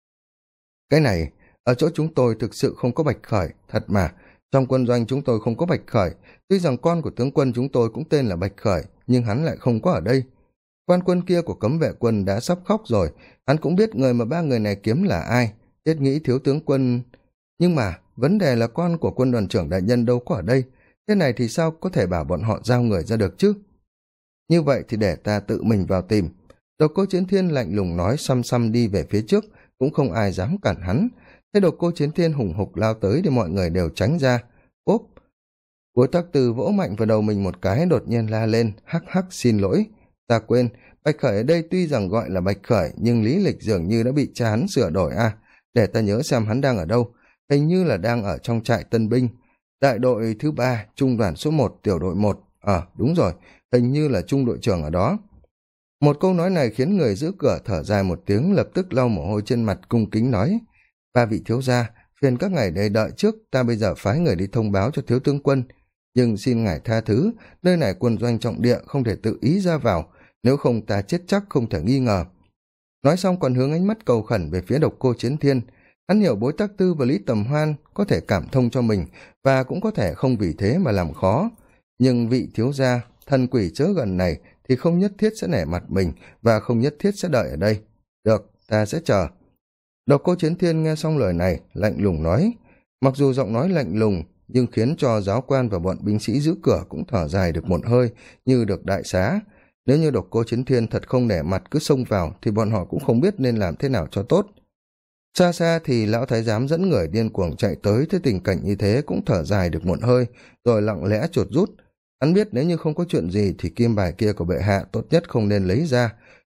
Cái này, ở chỗ chúng tôi thực sự không có Bạch Khởi, thật mà, trong quân doanh chúng tôi không có Bạch Khởi, tuy rằng con của tướng quân chúng tôi cũng tên là Bạch Khởi, nhưng hắn lại không có ở đây. Quan quân kia của cấm vệ quân đã sắp khóc rồi, hắn cũng biết người mà ba người này kiếm là ai, thiết nghĩ thiếu tướng quân. Nhưng mà, vấn đề là con của quân đoàn trưởng đại nhân đâu có ở đây, thế này thì sao có thể bảo bọn họ giao người ra được chứ? Như vậy thì để ta tự mình vào tìm. Độc Cô Chiến Thiên lạnh lùng nói, xăm xăm đi về phía trước, cũng không ai dám cản hắn. Thế Độc Cô Chiến Thiên hùng hục lao tới thì mọi người đều tránh ra. Ốp! Bối Tắc Tư vỗ mạnh vào đầu mình một cái, đột nhiên la lên, hắc hắc xin lỗi. Ta quên, Bạch Khởi ở đây tuy rằng gọi là Bạch Khởi, nhưng lý lịch dường như đã bị cha hắn sửa đổi à. Để ta nhớ xem hắn đang ở đâu. Hình như là đang ở trong trại tân binh. Đại đội thứ 3, trung đoàn số 1, tiểu đội 1. Đúng rồi, hình như là trung đội trưởng ở đó. Một câu nói này khiến người giữ cửa thở dài một tiếng, lập tức lau mồ hôi trên mặt, cung kính nói. Ba vị thiếu gia, phiền các ngài đây đợi trước, ta bây giờ phái người đi thông báo cho thiếu tướng quân. Nhưng xin ngài tha thứ, nơi này quân doanh trọng địa, không thể tự ý ra vào, nếu không ta chết chắc không thể nghi ngờ. Nói xong còn hướng ánh mắt cầu khẩn về phía Độc Cô Chiến Thiên. Hắn hiểu Bối Tắc Tư và Lý Tầm Hoan có thể cảm thông cho mình, và cũng có thể không vì thế mà làm khó. Nhưng vị thiếu gia, thần quỷ chớ gần này thì không nhất thiết sẽ nể mặt mình, và không nhất thiết sẽ đợi ở đây. Được, ta sẽ chờ. Độc Cô Chiến Thiên nghe xong lời này, lạnh lùng nói. Mặc dù giọng nói lạnh lùng, nhưng khiến cho giáo quan và bọn binh sĩ giữ cửa cũng thở dài được một hơi, như được đại xá. Nếu như Độc Cô Chiến Thiên thật không nể mặt cứ xông vào, thì bọn họ cũng không biết nên làm thế nào cho tốt. Xa xa thì lão thái giám dẫn người điên cuồng chạy tới, thấy tình cảnh như thế cũng thở dài được một hơi, rồi lặng lẽ chuột rút. Hắn biết nếu như không có chuyện gì thì kim bài kia của bệ hạ tốt nhất không nên lấy ra,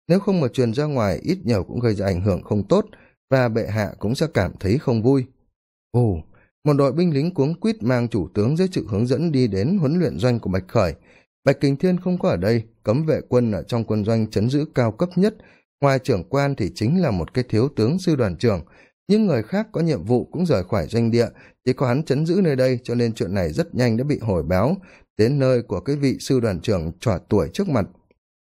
nếu không mà truyền ra ngoài ít nhiều cũng gây ra ảnh hưởng không tốt, và bệ hạ cũng sẽ cảm thấy không vui. Ồ, một đội binh lính cuống quýt mang chủ tướng dưới sự hướng dẫn đi đến huấn luyện doanh của Bạch Khởi. Bạch Kình Thiên không có ở đây, cấm vệ quân ở trong quân doanh trấn giữ cao cấp nhất, ngoài trưởng quan thì chính là một cái thiếu tướng sư đoàn trưởng. Những người khác có nhiệm vụ cũng rời khỏi doanh địa, chỉ có hắn trấn giữ nơi đây, cho nên chuyện này rất nhanh đã bị hồi báo đến nơi của cái vị sư đoàn trưởng trọa tuổi trước mặt.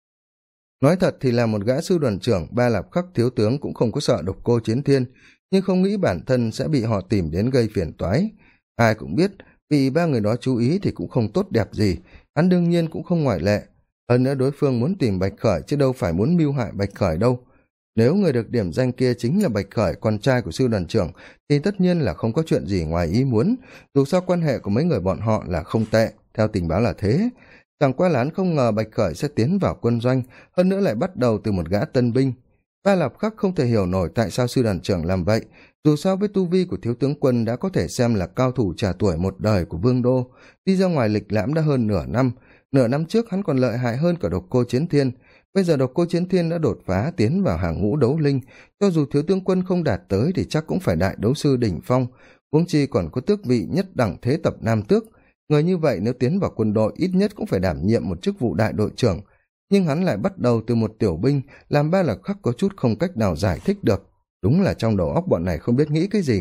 Nói thật thì là một gã sư đoàn trưởng, Ba Lạp Khắc thiếu tướng cũng không có sợ Độc Cô Chiến Thiên, nhưng không nghĩ bản thân sẽ bị họ tìm đến gây phiền toái. Ai cũng biết, vì ba người đó chú ý thì cũng không tốt đẹp gì, hắn đương nhiên cũng không ngoại lệ. Hơn nữa đối phương muốn tìm Bạch Khởi chứ đâu phải muốn mưu hại Bạch Khởi đâu. Nếu người được điểm danh kia chính là Bạch Khởi, con trai của sư đoàn trưởng, thì tất nhiên là không có chuyện gì ngoài ý muốn, dù sao quan hệ của mấy người bọn họ là không tệ, theo tình báo là thế. Chẳng qua là hắn không ngờ Bạch Khởi sẽ tiến vào quân doanh, hơn nữa lại bắt đầu từ một gã tân binh. Ba Lạp Khắc không thể hiểu nổi tại sao sư đoàn trưởng làm vậy, dù sao với tu vi của thiếu tướng quân đã có thể xem là cao thủ trà tuổi một đời của Vương Đô, đi ra ngoài lịch lãm đã hơn nửa năm trước hắn còn lợi hại hơn cả Độc Cô Chiến Thiên. Bây giờ Độc Cô Chiến Thiên đã đột phá tiến vào hàng ngũ đấu linh, cho dù thiếu tướng quân không đạt tới thì chắc cũng phải đại đấu sư đỉnh phong, huống chi còn có tước vị nhất đẳng thế tập nam tước. Người như vậy nếu tiến vào quân đội ít nhất cũng phải đảm nhiệm một chức vụ đại đội trưởng, nhưng hắn lại bắt đầu từ một tiểu binh, làm Ba Lạp Khắc có chút không cách nào giải thích được. Đúng là trong đầu óc bọn này không biết nghĩ cái gì.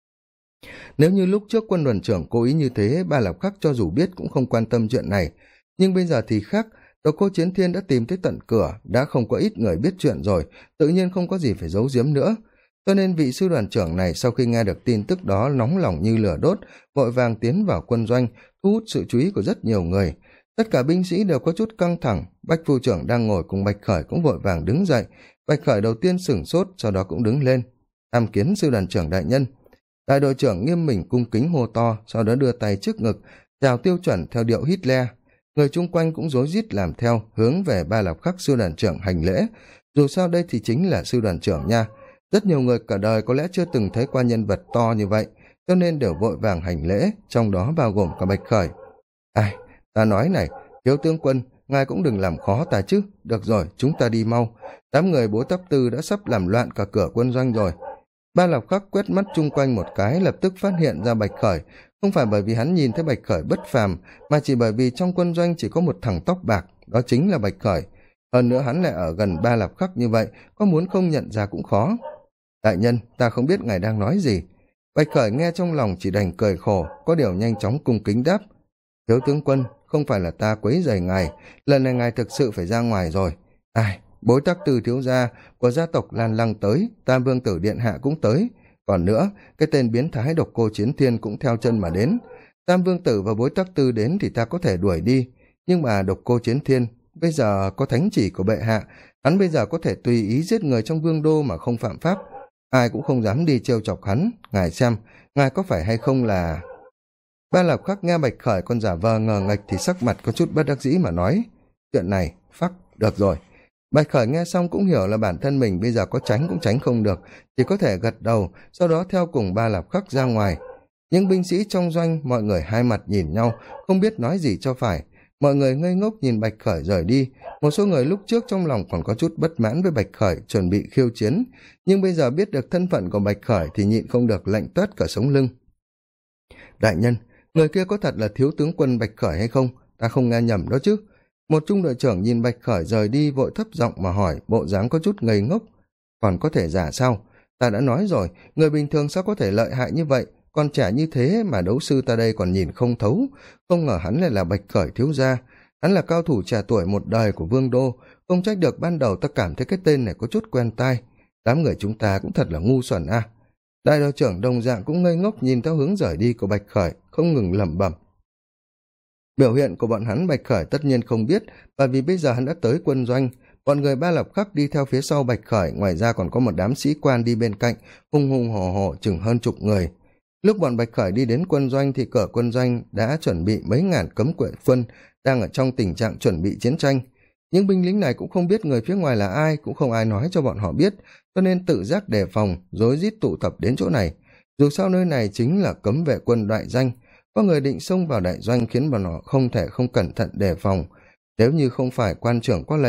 Nếu như lúc trước quân đoàn trưởng cố ý như thế, Ba Lạp Khắc cho dù biết cũng không quan tâm chuyện này, nhưng bây giờ thì khác. Độc Cô Chiến Thiên đã tìm tới tận cửa, đã không có ít người biết chuyện rồi, tự nhiên không có gì phải giấu giếm nữa. Cho nên vị sư đoàn trưởng này sau khi nghe được tin tức đó nóng lòng như lửa đốt, vội vàng tiến vào quân doanh, thu hút sự chú ý của rất nhiều người. Tất cả binh sĩ đều có chút căng thẳng, Bách phu trưởng đang ngồi cùng Bạch Khởi cũng vội vàng đứng dậy. Bạch Khởi đầu tiên sửng sốt, sau đó cũng đứng lên. Tham kiến sư đoàn trưởng đại nhân. Đại đội trưởng nghiêm mình cung kính hô to, sau đó đưa tay trước ngực, chào tiêu chuẩn theo điệu Hitler. Người chung quanh cũng rối rít làm theo, hướng về Ba Lạp Khắc sư đoàn trưởng hành lễ. Dù sao đây thì chính là sư đoàn trưởng nha. Rất nhiều người cả đời có lẽ chưa từng thấy qua nhân vật to như vậy, cho nên đều vội vàng hành lễ, trong đó bao gồm cả Bạch Khởi. Ai, ta nói này, thiếu tướng quân, ngài cũng đừng làm khó ta chứ. Được rồi, chúng ta đi mau. Đám người Bố Táp Tư đã sắp làm loạn cả cửa quân doanh rồi. Ba Lạp Khắc quét mắt chung quanh một cái, lập tức phát hiện ra Bạch Khởi, không phải bởi vì hắn nhìn thấy Bạch Khởi bất phàm, mà chỉ bởi vì trong quân doanh chỉ có một thằng tóc bạc, đó chính là Bạch Khởi. Hơn nữa hắn lại ở gần Ba Lạp Khắc như vậy, có muốn không nhận ra cũng khó. Đại nhân, ta không biết ngài đang nói gì. Bạch Khởi nghe trong lòng chỉ đành cười khổ, có điều nhanh chóng cung kính đáp. Thiếu tướng quân, không phải là ta quấy rầy ngài, lần này ngài thực sự phải ra ngoài rồi. Ai, Bối Tắc Tư thiếu gia của gia tộc Lan Lăng tới, Tam Vương Tử Điện Hạ cũng tới. Còn nữa, cái tên biến thái Độc Cô Chiến Thiên cũng theo chân mà đến. Tam Vương Tử và Bối Tắc Tư đến thì ta có thể đuổi đi, nhưng mà Độc Cô Chiến Thiên bây giờ có thánh chỉ của bệ hạ, hắn bây giờ có thể tùy ý giết người trong vương đô mà không phạm pháp, ai cũng không dám đi trêu chọc hắn. Ngài xem, ngài có phải hay không là... Ba Lạp Khắc nghe Bạch Khởi còn giả vờ ngờ nghệch thì sắc mặt có chút bất đắc dĩ mà nói. Chuyện này, phắc, được rồi. Bạch Khởi nghe xong cũng hiểu là bản thân mình bây giờ có tránh cũng tránh không được, chỉ có thể gật đầu, sau đó theo cùng Ba Lạp Khắc ra ngoài. Những binh sĩ trong doanh, mọi người hai mặt nhìn nhau, không biết nói gì cho phải. Mọi người ngây ngốc nhìn Bạch Khởi rời đi, một số người lúc trước trong lòng còn có chút bất mãn với Bạch Khởi, chuẩn bị khiêu chiến, nhưng bây giờ biết được thân phận của Bạch Khởi thì nhịn không được lạnh toát cả sống lưng. Đại nhân, người kia có thật là thiếu tướng quân Bạch Khởi hay không? Ta không nghe nhầm đó chứ? Một trung đội trưởng nhìn Bạch Khởi rời đi vội thấp giọng mà hỏi, bộ dáng có chút ngây ngốc. Còn có thể giả sao? Ta đã nói rồi, người bình thường sao có thể lợi hại như vậy, còn trẻ như thế mà đấu sư ta đây còn nhìn không thấu. Không ngờ hắn lại là Bạch Khởi thiếu gia, hắn là cao thủ trẻ tuổi một đời của Vương Đô, không trách được ban đầu ta cảm thấy cái tên này có chút quen tai. Đám người chúng ta cũng thật là ngu xuẩn à. Đại đội trưởng đồng dạng cũng ngây ngốc nhìn theo hướng rời đi của Bạch Khởi, không ngừng lẩm bẩm. Biểu hiện của bọn hắn Bạch Khởi tất nhiên không biết, bởi vì bây giờ hắn đã tới quân doanh. Bọn người Ba Lạp Khắc đi theo phía sau Bạch Khởi, ngoài ra còn có một đám sĩ quan đi bên cạnh, hùng hùng hổ hổ chừng hơn chục người. Lúc bọn Bạch Khởi đi đến quân doanh thì cửa quân doanh đã chuẩn bị mấy ngàn cấm vệ quân đang ở trong tình trạng chuẩn bị chiến tranh. Những binh lính này cũng không biết người phía ngoài là ai, cũng không ai nói cho bọn họ biết, cho nên tự giác đề phòng, rối rít tụ tập đến chỗ này. Dù sao nơi này chính là cấm vệ quân đại danh, có người định xông vào đại doanh khiến bọn họ không thể không cẩn thận đề phòng. Nếu như không phải quan trưởng có lệnh,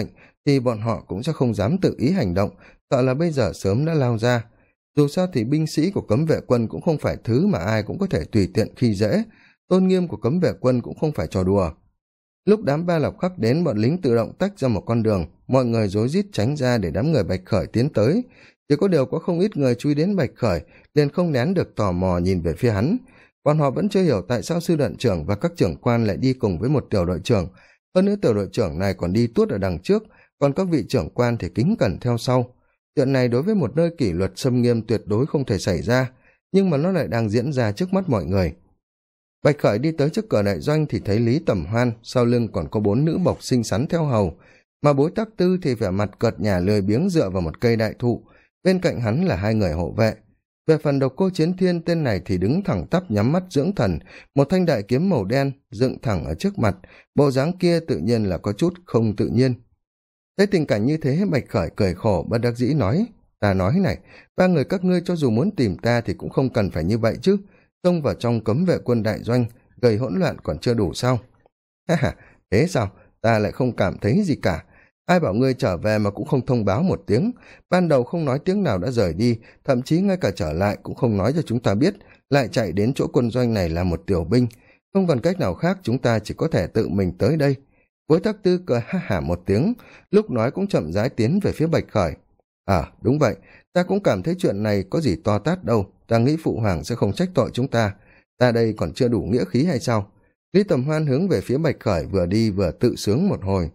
thì bọn họ cũng sẽ không dám tự ý hành động, sợ là bây giờ sớm đã lao ra. Dù sao thì binh sĩ của cấm vệ quân cũng không phải thứ mà ai cũng có thể tùy tiện khi dễ, tôn nghiêm của cấm vệ quân cũng không phải trò đùa. Lúc đám Ba Lộc Khắc đến, bọn lính tự động tách ra một con đường, mọi người rối rít tránh ra để đám người Bạch Khởi tiến tới. Chỉ có điều có không ít người chú ý đến Bạch Khởi, liền không nén được tò mò nhìn về phía hắn. Bọn họ vẫn chưa hiểu tại sao sư đoàn trưởng và các trưởng quan lại đi cùng với một tiểu đội trưởng, hơn nữa tiểu đội trưởng này còn đi tuốt ở đằng trước, còn các vị trưởng quan thì kính cẩn theo sau. Chuyện này đối với một nơi kỷ luật xâm nghiêm tuyệt đối không thể xảy ra, nhưng mà nó lại đang diễn ra trước mắt mọi người. Bạch Khởi đi tới trước cửa đại doanh thì thấy Lý Tầm Hoan, sau lưng còn có 4 nữ bộc xinh xắn theo hầu, mà Bối Tắc Tư thì vẻ mặt cợt nhả lười biếng dựa vào một cây đại thụ, bên cạnh hắn là 2 người hộ vệ. Về phần Độc Cô Chiến Thiên, tên này thì đứng thẳng tắp nhắm mắt dưỡng thần, một thanh đại kiếm màu đen dựng thẳng ở trước mặt, bộ dáng kia tự nhiên là có chút không tự nhiên. Thấy tình cảnh như thế, Bạch Khởi cười khổ bất đắc dĩ nói, ta nói này, 3 người các ngươi cho dù muốn tìm ta thì cũng không cần phải như vậy chứ, xông vào trong cấm vệ quân đại doanh, gây hỗn loạn còn chưa đủ sao? Ha ha, thế sao? Ta lại không cảm thấy gì cả. Ai bảo ngươi trở về mà cũng không thông báo một tiếng, ban đầu không nói tiếng nào đã rời đi, thậm chí ngay cả trở lại cũng không nói cho chúng ta biết, lại chạy đến chỗ quân doanh này là một tiểu binh, không còn cách nào khác, chúng ta chỉ có thể tự mình tới đây. Bối Tắc Tư cười ha hả một tiếng, lúc nói cũng chậm rãi tiến về phía Bạch Khởi. Đúng vậy, ta cũng cảm thấy chuyện này có gì to tát đâu, ta nghĩ phụ hoàng sẽ không trách tội chúng ta. Ta đây còn chưa đủ nghĩa khí hay sao? Lý Tầm Hoan hướng về phía Bạch Khởi vừa đi vừa tự sướng một hồi.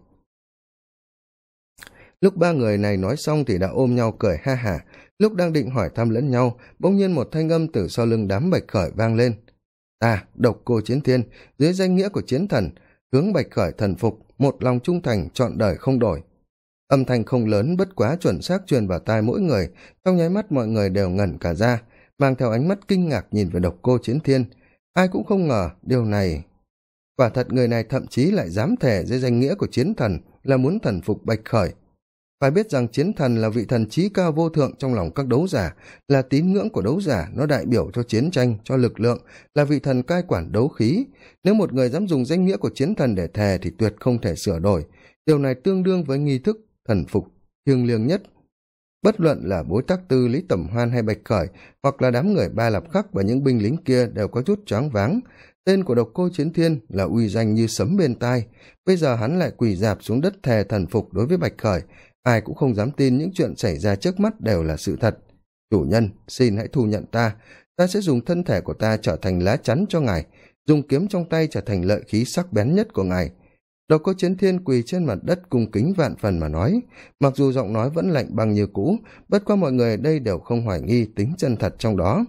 Lúc 3 người này nói xong thì đã ôm nhau cười ha hả, lúc đang định hỏi thăm lẫn nhau, bỗng nhiên một thanh âm từ sau lưng đám Bạch Khởi vang lên. Ta, Độc Cô Chiến Thiên, dưới danh nghĩa của chiến thần, hướng Bạch Khởi thần phục, một lòng trung thành, trọn đời không đổi. Âm thanh không lớn, bất quá chuẩn xác truyền vào tai mỗi người, trong nháy mắt mọi người đều ngẩn cả ra, mang theo ánh mắt kinh ngạc nhìn về Độc Cô Chiến Thiên. Ai cũng không ngờ điều này, quả thật người này thậm chí lại dám thề dưới danh nghĩa của chiến thần là muốn thần phục Bạch Khởi. Phải biết rằng chiến thần là vị thần trí cao vô thượng trong lòng các đấu giả, là tín ngưỡng của đấu giả, nó đại biểu cho chiến tranh, cho lực lượng, là vị thần cai quản đấu khí. Nếu một người dám dùng danh nghĩa của chiến thần để thề thì tuyệt không thể sửa đổi. Điều này tương đương với nghi thức thần phục thiêng liêng nhất. Bất luận là Bối Tắc Tư, Lý Tầm Hoan hay Bạch Khởi, hoặc là đám người Ba Lạp Khắc và những binh lính kia đều có chút choáng váng. Tên của Độc Cô Chiến Thiên là uy danh như sấm bên tai, bây giờ hắn lại quỳ rạp xuống đất thề thần phục đối với Bạch Khởi. Ai cũng không dám tin những chuyện xảy ra trước mắt đều là sự thật. Chủ nhân, xin hãy thu nhận ta, ta sẽ dùng thân thể của ta trở thành lá chắn cho ngài, dùng kiếm trong tay trở thành lợi khí sắc bén nhất của ngài. Độc Cô Chiến Thiên quỳ trên mặt đất cung kính vạn phần mà nói, mặc dù giọng nói vẫn lạnh băng như cũ, bất qua mọi người ở đây đều không hoài nghi tính chân thật trong đó.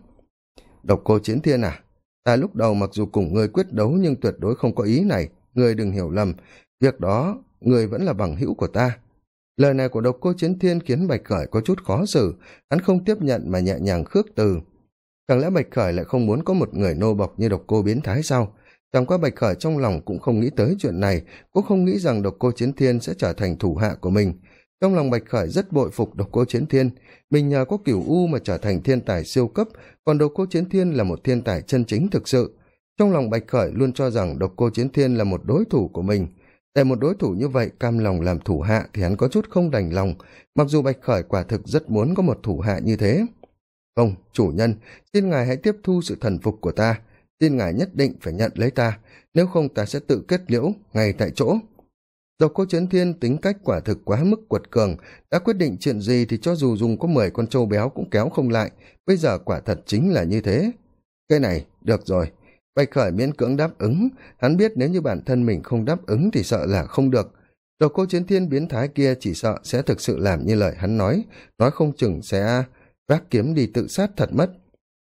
Độc Cô Chiến Thiên à, ta lúc đầu mặc dù cùng ngươi quyết đấu nhưng tuyệt đối không có ý này, ngươi đừng hiểu lầm, việc đó ngươi vẫn là bằng hữu của ta. Lời này của Độc Cô Chiến Thiên khiến Bạch Khởi có chút khó xử, hắn không tiếp nhận mà nhẹ nhàng khước từ. Chẳng lẽ Bạch Khởi lại không muốn có một người nô bộc như Độc Cô biến thái sao? Chẳng qua Bạch Khởi trong lòng cũng không nghĩ tới chuyện này, cũng không nghĩ rằng Độc Cô Chiến Thiên sẽ trở thành thủ hạ của mình. Trong lòng Bạch Khởi rất bội phục Độc Cô Chiến Thiên, mình nhờ có Cửu U mà trở thành thiên tài siêu cấp, còn Độc Cô Chiến Thiên là một thiên tài chân chính thực sự. Trong lòng Bạch Khởi luôn cho rằng Độc Cô Chiến Thiên là một đối thủ của mình. Để một đối thủ như vậy cam lòng làm thủ hạ thì hắn có chút không đành lòng, mặc dù Bạch Khởi quả thực rất muốn có một thủ hạ như thế. Không, chủ nhân, xin ngài hãy tiếp thu sự thần phục của ta, xin ngài nhất định phải nhận lấy ta, nếu không ta sẽ tự kết liễu ngay tại chỗ. Độc Cô Chiến Thiên tính cách quả thực quá mức quật cường, đã quyết định chuyện gì thì cho dù dùng có 10 con trâu béo cũng kéo không lại, bây giờ quả thật chính là như thế. Cái này, được rồi. Bạch Khởi miễn cưỡng đáp ứng, hắn biết nếu như bản thân mình không đáp ứng thì sợ là không được. Độc Cô Chiến Thiên biến thái kia chỉ sợ sẽ thực sự làm như lời hắn nói không chừng sẽ vác kiếm đi tự sát thật mất.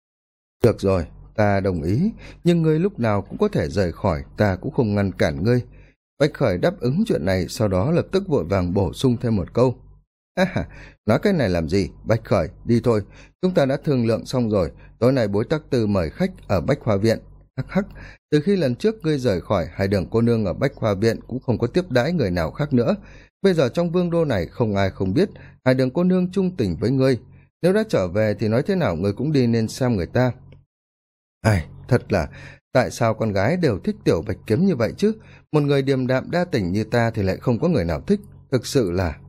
Được rồi, ta đồng ý, nhưng ngươi lúc nào cũng có thể rời khỏi, ta cũng không ngăn cản ngươi. Bạch Khởi đáp ứng chuyện này, sau đó lập tức vội vàng bổ sung thêm một câu. Nói cái này làm gì? Bạch Khởi, đi thôi, chúng ta đã thương lượng xong rồi, tối nay Bối Tắc Tư mời khách ở Bách Hoa Viện. Từ khi lần trước ngươi rời khỏi, Hải Đường cô nương ở Bách Hoa Viện cũng không có tiếp đãi người nào khác nữa. Bây giờ trong vương đô này không ai không biết Hải Đường cô nương chung tình với ngươi. Nếu đã trở về thì nói thế nào ngươi cũng đi nên xem người ta. Thật là, tại sao con gái đều thích tiểu Bạch Kiếm như vậy chứ? Một người điềm đạm đa tình như ta thì lại không có người nào thích, thực sự là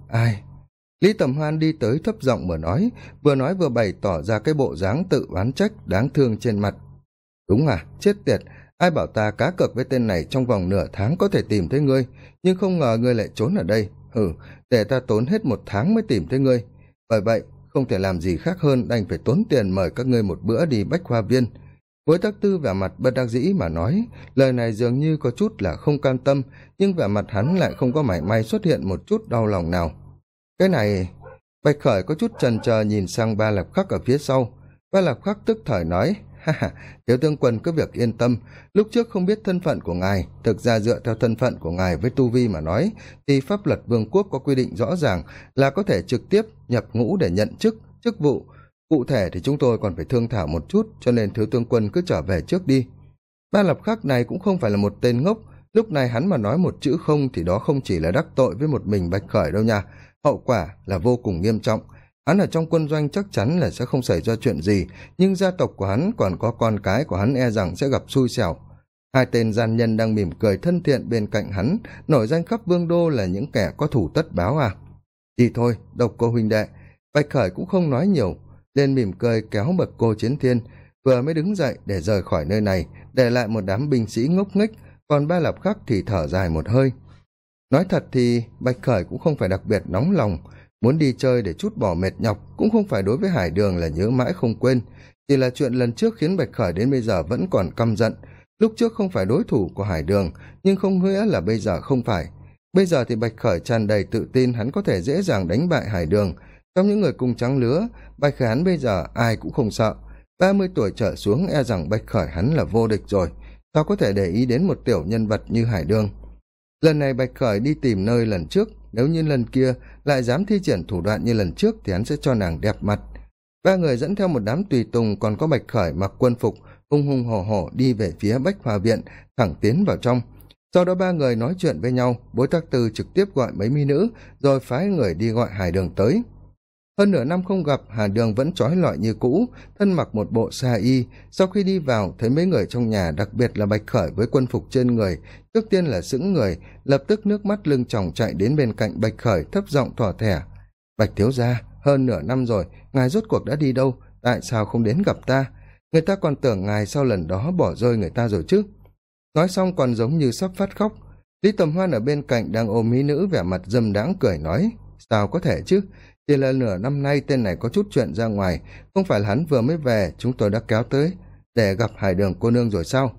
ai? Lý Tầm Hoan đi tới thấp giọng nói vừa bày tỏ ra cái bộ dáng tự oán trách đáng thương trên mặt. Đúng à, chết tiệt, ai bảo ta cá cược với tên này trong vòng nửa tháng có thể tìm thấy ngươi, nhưng không ngờ ngươi lại trốn ở đây. Để ta tốn hết 1 tháng mới tìm thấy ngươi. Bởi vậy không thể làm gì khác hơn đành phải tốn tiền mời các ngươi một bữa đi Bách Hoa Viên. Bối Tắc Tư vẻ mặt bất đắc dĩ mà nói, lời này dường như có chút là không cam tâm, nhưng vẻ mặt hắn lại không có mảy may xuất hiện một chút đau lòng nào. Cái này... Bạch Khởi có chút chần chờ nhìn sang Ba Lạp Khắc ở phía sau. Ba Lạp Khắc tức thời nói, ha, Thiếu tướng quân cứ việc yên tâm, lúc trước không biết thân phận của ngài, thực ra dựa theo thân phận của ngài với tu vi mà nói, thì pháp luật vương quốc có quy định rõ ràng là có thể trực tiếp nhập ngũ để nhận chức vụ. Cụ thể thì chúng tôi còn phải thương thảo một chút, cho nên thiếu tướng quân cứ trở về trước đi. Ba Lạp Khắc này cũng không phải là một tên ngốc, lúc này hắn mà nói một chữ không thì đó không chỉ là đắc tội với một mình Bạch Khởi đâu nha, hậu quả là vô cùng nghiêm trọng. Hắn ở trong quân doanh chắc chắn là sẽ không xảy ra chuyện gì, nhưng gia tộc của hắn còn có con cái của hắn e rằng sẽ gặp xui xẻo. Hai tên gian nhân đang mỉm cười thân thiện bên cạnh hắn, nổi danh khắp vương đô là những kẻ có thủ tất báo à. Đi thôi, Độc Cô huynh đệ. Bạch Khởi cũng không nói nhiều, lên mỉm cười kéo Bậc Cô Chiến Thiên, vừa mới đứng dậy để rời khỏi nơi này, để lại một đám binh sĩ ngốc nghếch, còn Ba Lạp Khắc thì thở dài một hơi. Nói thật thì Bạch Khởi cũng không phải đặc biệt nóng lòng, muốn đi chơi để chút bỏ mệt nhọc, cũng không phải đối với Hải Đường là nhớ mãi không quên, chỉ là chuyện lần trước khiến Bạch Khởi đến bây giờ vẫn còn căm giận. Lúc trước không phải đối thủ của Hải Đường, nhưng không nghĩa là bây giờ không phải. Bây giờ thì Bạch Khởi tràn đầy tự tin hắn có thể dễ dàng đánh bại Hải Đường. Trong những người cùng trắng lứa, Bạch Khởi hắn bây giờ ai cũng không sợ. 30 tuổi trở xuống e rằng Bạch Khởi hắn là vô địch rồi, sao có thể để ý đến một tiểu nhân vật như Hải Đường. Lần này Bạch Khởi đi tìm nơi lần trước, nếu như lần kia lại dám thi triển thủ đoạn như lần trước thì hắn sẽ cho nàng đẹp mặt. Ba người dẫn theo một đám tùy tùng, còn có Bạch Khởi mặc quân phục hùng hùng hổ hổ đi về phía Bách Hoa Viện, thẳng tiến vào trong. Sau đó ba người nói chuyện với nhau, Bối Tắc Tư trực tiếp gọi mấy mỹ nữ rồi phái người đi gọi Hải Đường tới. Hơn nửa năm không gặp, Hải Đường vẫn trói lọi như cũ, thân mặc một bộ sa y. Sau khi đi vào thấy mấy người trong nhà, đặc biệt là Bạch Khởi với quân phục trên người, trước tiên là sững người, lập tức nước mắt lưng tròng chạy đến bên cạnh Bạch Khởi thấp giọng thỏ thẻ. Bạch thiếu gia, hơn nửa năm rồi, ngài rốt cuộc đã đi đâu, tại sao không đến gặp ta? Người ta còn tưởng ngài sau lần đó bỏ rơi người ta rồi chứ. Nói xong còn giống như sắp phát khóc. Lý Tầm Hoan ở bên cạnh đang ôm mỹ nữ vẻ mặt dâm đãng cười nói, sao có thể chứ, chỉ là nửa năm nay tên này có chút chuyện ra ngoài, không phải là hắn vừa mới về chúng tôi đã kéo tới để gặp Hải Đường cô nương rồi sao?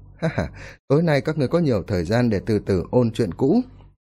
Tối nay các người có nhiều thời gian để từ từ ôn chuyện cũ.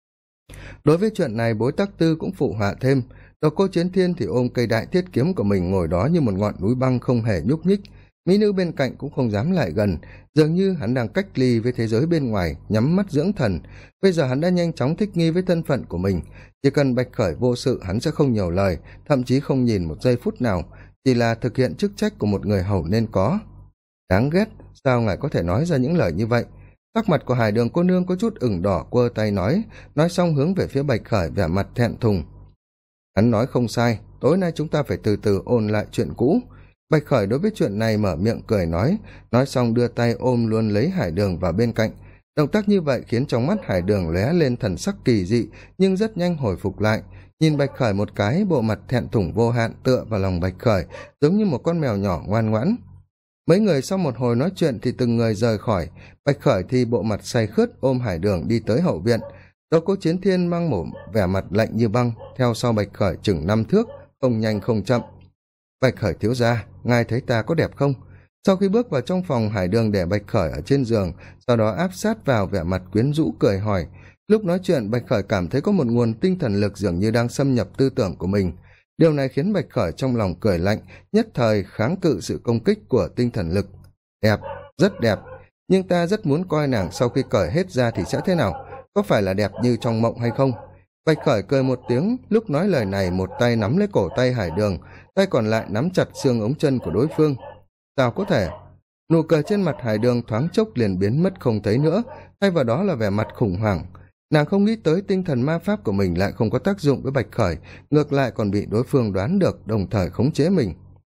Đối với chuyện này Bối Tắc Tư cũng phụ họa thêm. Độc Cô Chiến Thiên thì ôm cây đại thiết kiếm của mình ngồi đó như một ngọn núi băng không hề nhúc nhích. Mỹ nữ bên cạnh cũng không dám lại gần, dường như hắn đang cách ly với thế giới bên ngoài, nhắm mắt dưỡng thần. Bây giờ hắn đã nhanh chóng thích nghi với thân phận của mình, chỉ cần Bạch Khởi vô sự hắn sẽ không nhiều lời, thậm chí không nhìn một giây phút nào, chỉ là thực hiện chức trách của một người hầu nên có. Đáng ghét, sao ngài có thể nói ra những lời như vậy? Sắc mặt của Hải Đường cô nương có chút ửng đỏ, quơ tay nói xong hướng về phía Bạch Khởi vẻ mặt thẹn thùng. Hắn nói không sai, tối nay chúng ta phải từ từ ôn lại chuyện cũ. Bạch Khởi đối với chuyện này mở miệng cười nói xong đưa tay ôm luôn lấy Hải Đường vào bên cạnh. Động tác như vậy khiến trong mắt Hải Đường lóe lên thần sắc kỳ dị, nhưng rất nhanh hồi phục lại. Nhìn Bạch Khởi một cái, bộ mặt thẹn thùng vô hạn tựa vào lòng Bạch Khởi, giống như một con mèo nhỏ ngoan ngoãn. Mấy người sau một hồi nói chuyện thì từng người rời khỏi. Bạch Khởi thì bộ mặt say khướt ôm Hải Đường đi tới hậu viện. Độc Cô Chiến Thiên mang một vẻ mặt lạnh như băng, theo sau Bạch Khởi chừng 5 thước, không nhanh không chậm. Bạch Khởi thiếu gia, ngài thấy ta có đẹp không? Sau khi bước vào trong phòng, Hải Đường để Bạch Khởi ở trên giường, sau đó áp sát vào, vẻ mặt quyến rũ cười hỏi. Lúc nói chuyện Bạch Khởi cảm thấy có một nguồn tinh thần lực dường như đang xâm nhập tư tưởng của mình. Điều này khiến Bạch Khởi trong lòng cười lạnh, nhất thời kháng cự sự công kích của tinh thần lực. Đẹp, rất đẹp, nhưng ta rất muốn coi nàng sau khi cởi hết ra thì sẽ thế nào, có phải là đẹp như trong mộng hay không? Bạch Khởi cười một tiếng, lúc nói lời này một tay nắm lấy cổ tay Hải Đường, tay còn lại nắm chặt xương ống chân của đối phương. Sao có thể? Nụ cười trên mặt Hải Đường thoáng chốc liền biến mất không thấy nữa, thay vào đó là vẻ mặt khủng hoảng. Nàng không nghĩ tới tinh thần ma pháp của mình lại không có tác dụng với Bạch Khởi, ngược lại còn bị đối phương đoán được, đồng thời khống chế mình.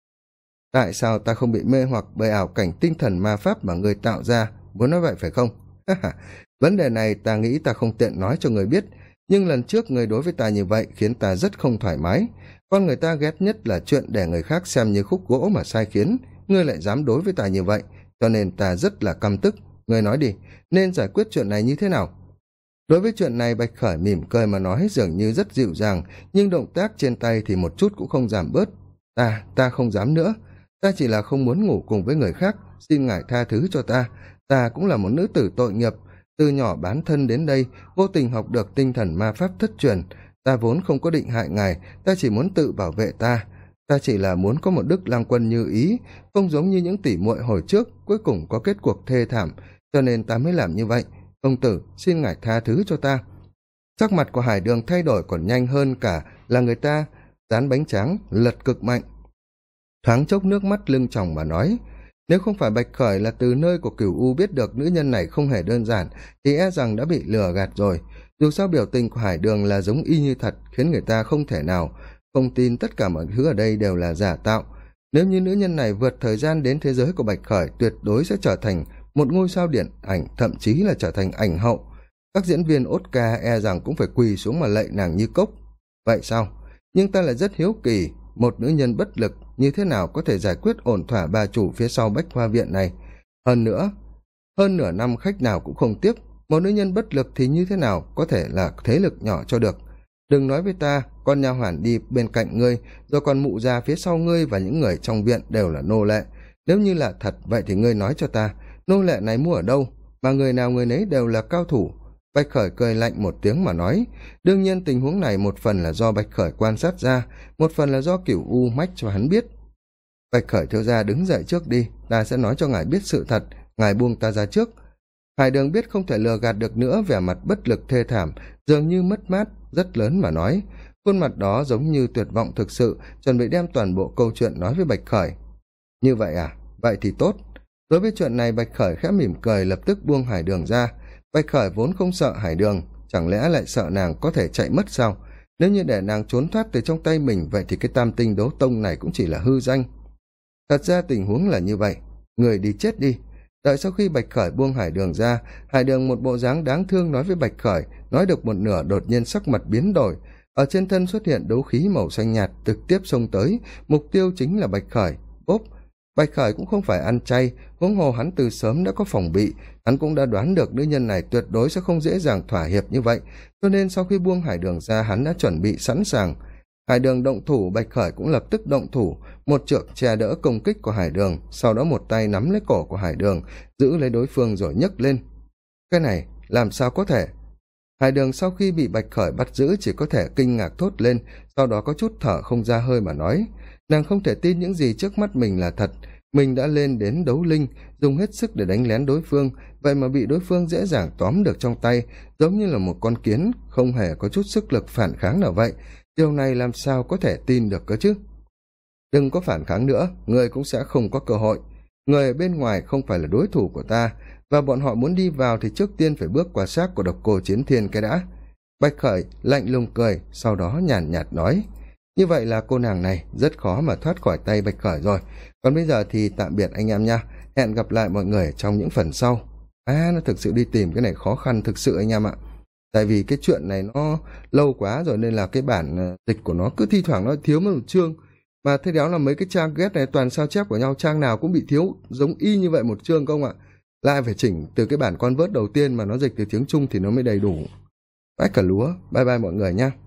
Tại sao ta không bị mê hoặc bởi ảo cảnh tinh thần ma pháp mà người tạo ra, muốn nói vậy phải không? Vấn đề này ta nghĩ ta không tiện nói cho người biết, nhưng lần trước ngươi đối với ta như vậy khiến ta rất không thoải mái. Con người ta ghét nhất là chuyện để người khác xem như khúc gỗ mà sai khiến, ngươi lại dám đối với ta như vậy, cho nên ta rất là căm tức. Ngươi nói đi, nên giải quyết chuyện này như thế nào? Đối với chuyện này, Bạch Khởi mỉm cười mà nói, dường như rất dịu dàng, nhưng động tác trên tay thì một chút cũng không giảm bớt. Ta không dám nữa. Ta chỉ là không muốn ngủ cùng với người khác, xin ngài tha thứ cho ta. Ta cũng là một nữ tử tội nghiệp, từ nhỏ bán thân đến đây, vô tình học được tinh thần ma pháp thất truyền. Ta vốn không có định hại ngài, ta chỉ muốn tự bảo vệ ta. Ta chỉ là muốn có một đức lang quân như ý, không giống như những tỷ muội hồi trước, cuối cùng có kết cuộc thê thảm, cho nên ta mới làm như vậy. Công tử, xin ngài tha thứ cho ta. Sắc mặt của Hải Đường thay đổi còn nhanh hơn cả là người ta dán bánh tráng, lật cực mạnh. Thoáng chốc nước mắt lưng tròng mà nói, nếu không phải Bạch Khởi là từ nơi của Cửu U biết được nữ nhân này không hề đơn giản, thì e rằng đã bị lừa gạt rồi. Dù sao biểu tình của Hải Đường là giống y như thật, khiến người ta không thể nào không tin tất cả mọi thứ ở đây đều là giả tạo. Nếu như nữ nhân này vượt thời gian đến thế giới của Bạch Khởi, tuyệt đối sẽ trở thành một ngôi sao điện ảnh, thậm chí là trở thành ảnh hậu. Các diễn viên Oscar e rằng cũng phải quỳ xuống mà lạy nàng như cốc. Vậy sao? Nhưng ta lại rất hiếu kỳ, một nữ nhân bất lực như thế nào có thể giải quyết ổn thỏa bà chủ phía sau Bách Hoa Viện này. Hơn nữa, hơn nửa năm khách nào cũng không tiếp, một nữ nhân bất lực thì như thế nào có thể là thế lực nhỏ cho được. Đừng nói với ta, con nha hoàn đi bên cạnh ngươi, rồi còn mụ già phía sau ngươi và những người trong viện đều là nô lệ. Nếu như là thật, vậy thì ngươi nói cho ta, nô lệ này mua ở đâu, mà người nào người nấy đều là cao thủ. Bạch Khởi cười lạnh một tiếng mà nói, đương nhiên tình huống này một phần là do Bạch Khởi quan sát ra, một phần là do Cửu U mách cho hắn biết. Bạch Khởi thiếu gia đứng dậy trước đi, ta sẽ nói cho ngài biết sự thật, ngài buông ta ra trước. Hải Đường biết không thể lừa gạt được nữa, vẻ mặt bất lực thê thảm, dường như mất mát rất lớn mà nói, khuôn mặt đó giống như tuyệt vọng thực sự, chuẩn bị đem toàn bộ câu chuyện nói với Bạch Khởi. Như vậy à, vậy thì tốt. Đối với chuyện này, Bạch Khởi khẽ mỉm cười, lập tức buông Hải Đường ra. Bạch Khởi vốn không sợ Hải Đường, chẳng lẽ lại sợ nàng có thể chạy mất sao? Nếu như để nàng trốn thoát từ trong tay mình, vậy thì cái Tam Tinh Đấu Tông này cũng chỉ là hư danh. Thật ra tình huống là như vậy, người đi chết đi. Đợi sau khi Bạch Khởi buông Hải Đường ra, Hải Đường một bộ dáng đáng thương nói với Bạch Khởi, nói được một nửa đột nhiên sắc mặt biến đổi, ở trên thân xuất hiện đấu khí màu xanh nhạt, trực tiếp xông tới, mục tiêu chính là Bạch Khởi. Bốp! Bạch Khởi cũng không phải ăn chay, huống hồ hắn từ sớm đã có phòng bị, hắn cũng đã đoán được nữ nhân này tuyệt đối sẽ không dễ dàng thỏa hiệp như vậy, cho nên sau khi buông Hải Đường ra, hắn đã chuẩn bị sẵn sàng. Hải Đường động thủ, Bạch Khởi cũng lập tức động thủ, một trượng che đỡ công kích của Hải Đường, sau đó một tay nắm lấy cổ của Hải Đường, giữ lấy đối phương rồi nhấc lên. Cái này làm sao có thể? Hải Đường sau khi bị Bạch Khởi bắt giữ chỉ có thể kinh ngạc thốt lên, sau đó có chút thở không ra hơi mà nói, nàng không thể tin những gì trước mắt mình là thật. Mình đã lên đến đấu linh, dùng hết sức để đánh lén đối phương, vậy mà bị đối phương dễ dàng tóm được trong tay, giống như là một con kiến, không hề có chút sức lực phản kháng nào vậy. Điều này làm sao có thể tin được cơ chứ? Đừng có phản kháng nữa, người cũng sẽ không có cơ hội. Người ở bên ngoài không phải là đối thủ của ta, và bọn họ muốn đi vào thì trước tiên phải bước qua xác của Độc Cô Chiến Thiên cái đã. Bạch Khởi lạnh lùng cười, sau đó nhàn nhạt nói, như vậy là cô nàng này rất khó mà thoát khỏi tay Bạch Khởi rồi. Còn bây giờ thì tạm biệt anh em nha, hẹn gặp lại mọi người trong những phần sau. Nó thực sự đi tìm cái này khó khăn thực sự anh em ạ, tại vì cái chuyện này nó lâu quá rồi, nên là cái bản dịch của nó cứ thi thoảng nó thiếu một chương, mà thế đó là mấy cái trang ghét này toàn sao chép của nhau, trang nào cũng bị thiếu giống y như vậy một chương không ạ, lại phải chỉnh từ cái bản Convert đầu tiên mà nó dịch từ tiếng Trung thì nó mới đầy đủ. Vãi cả lúa. Bye bye mọi người nha.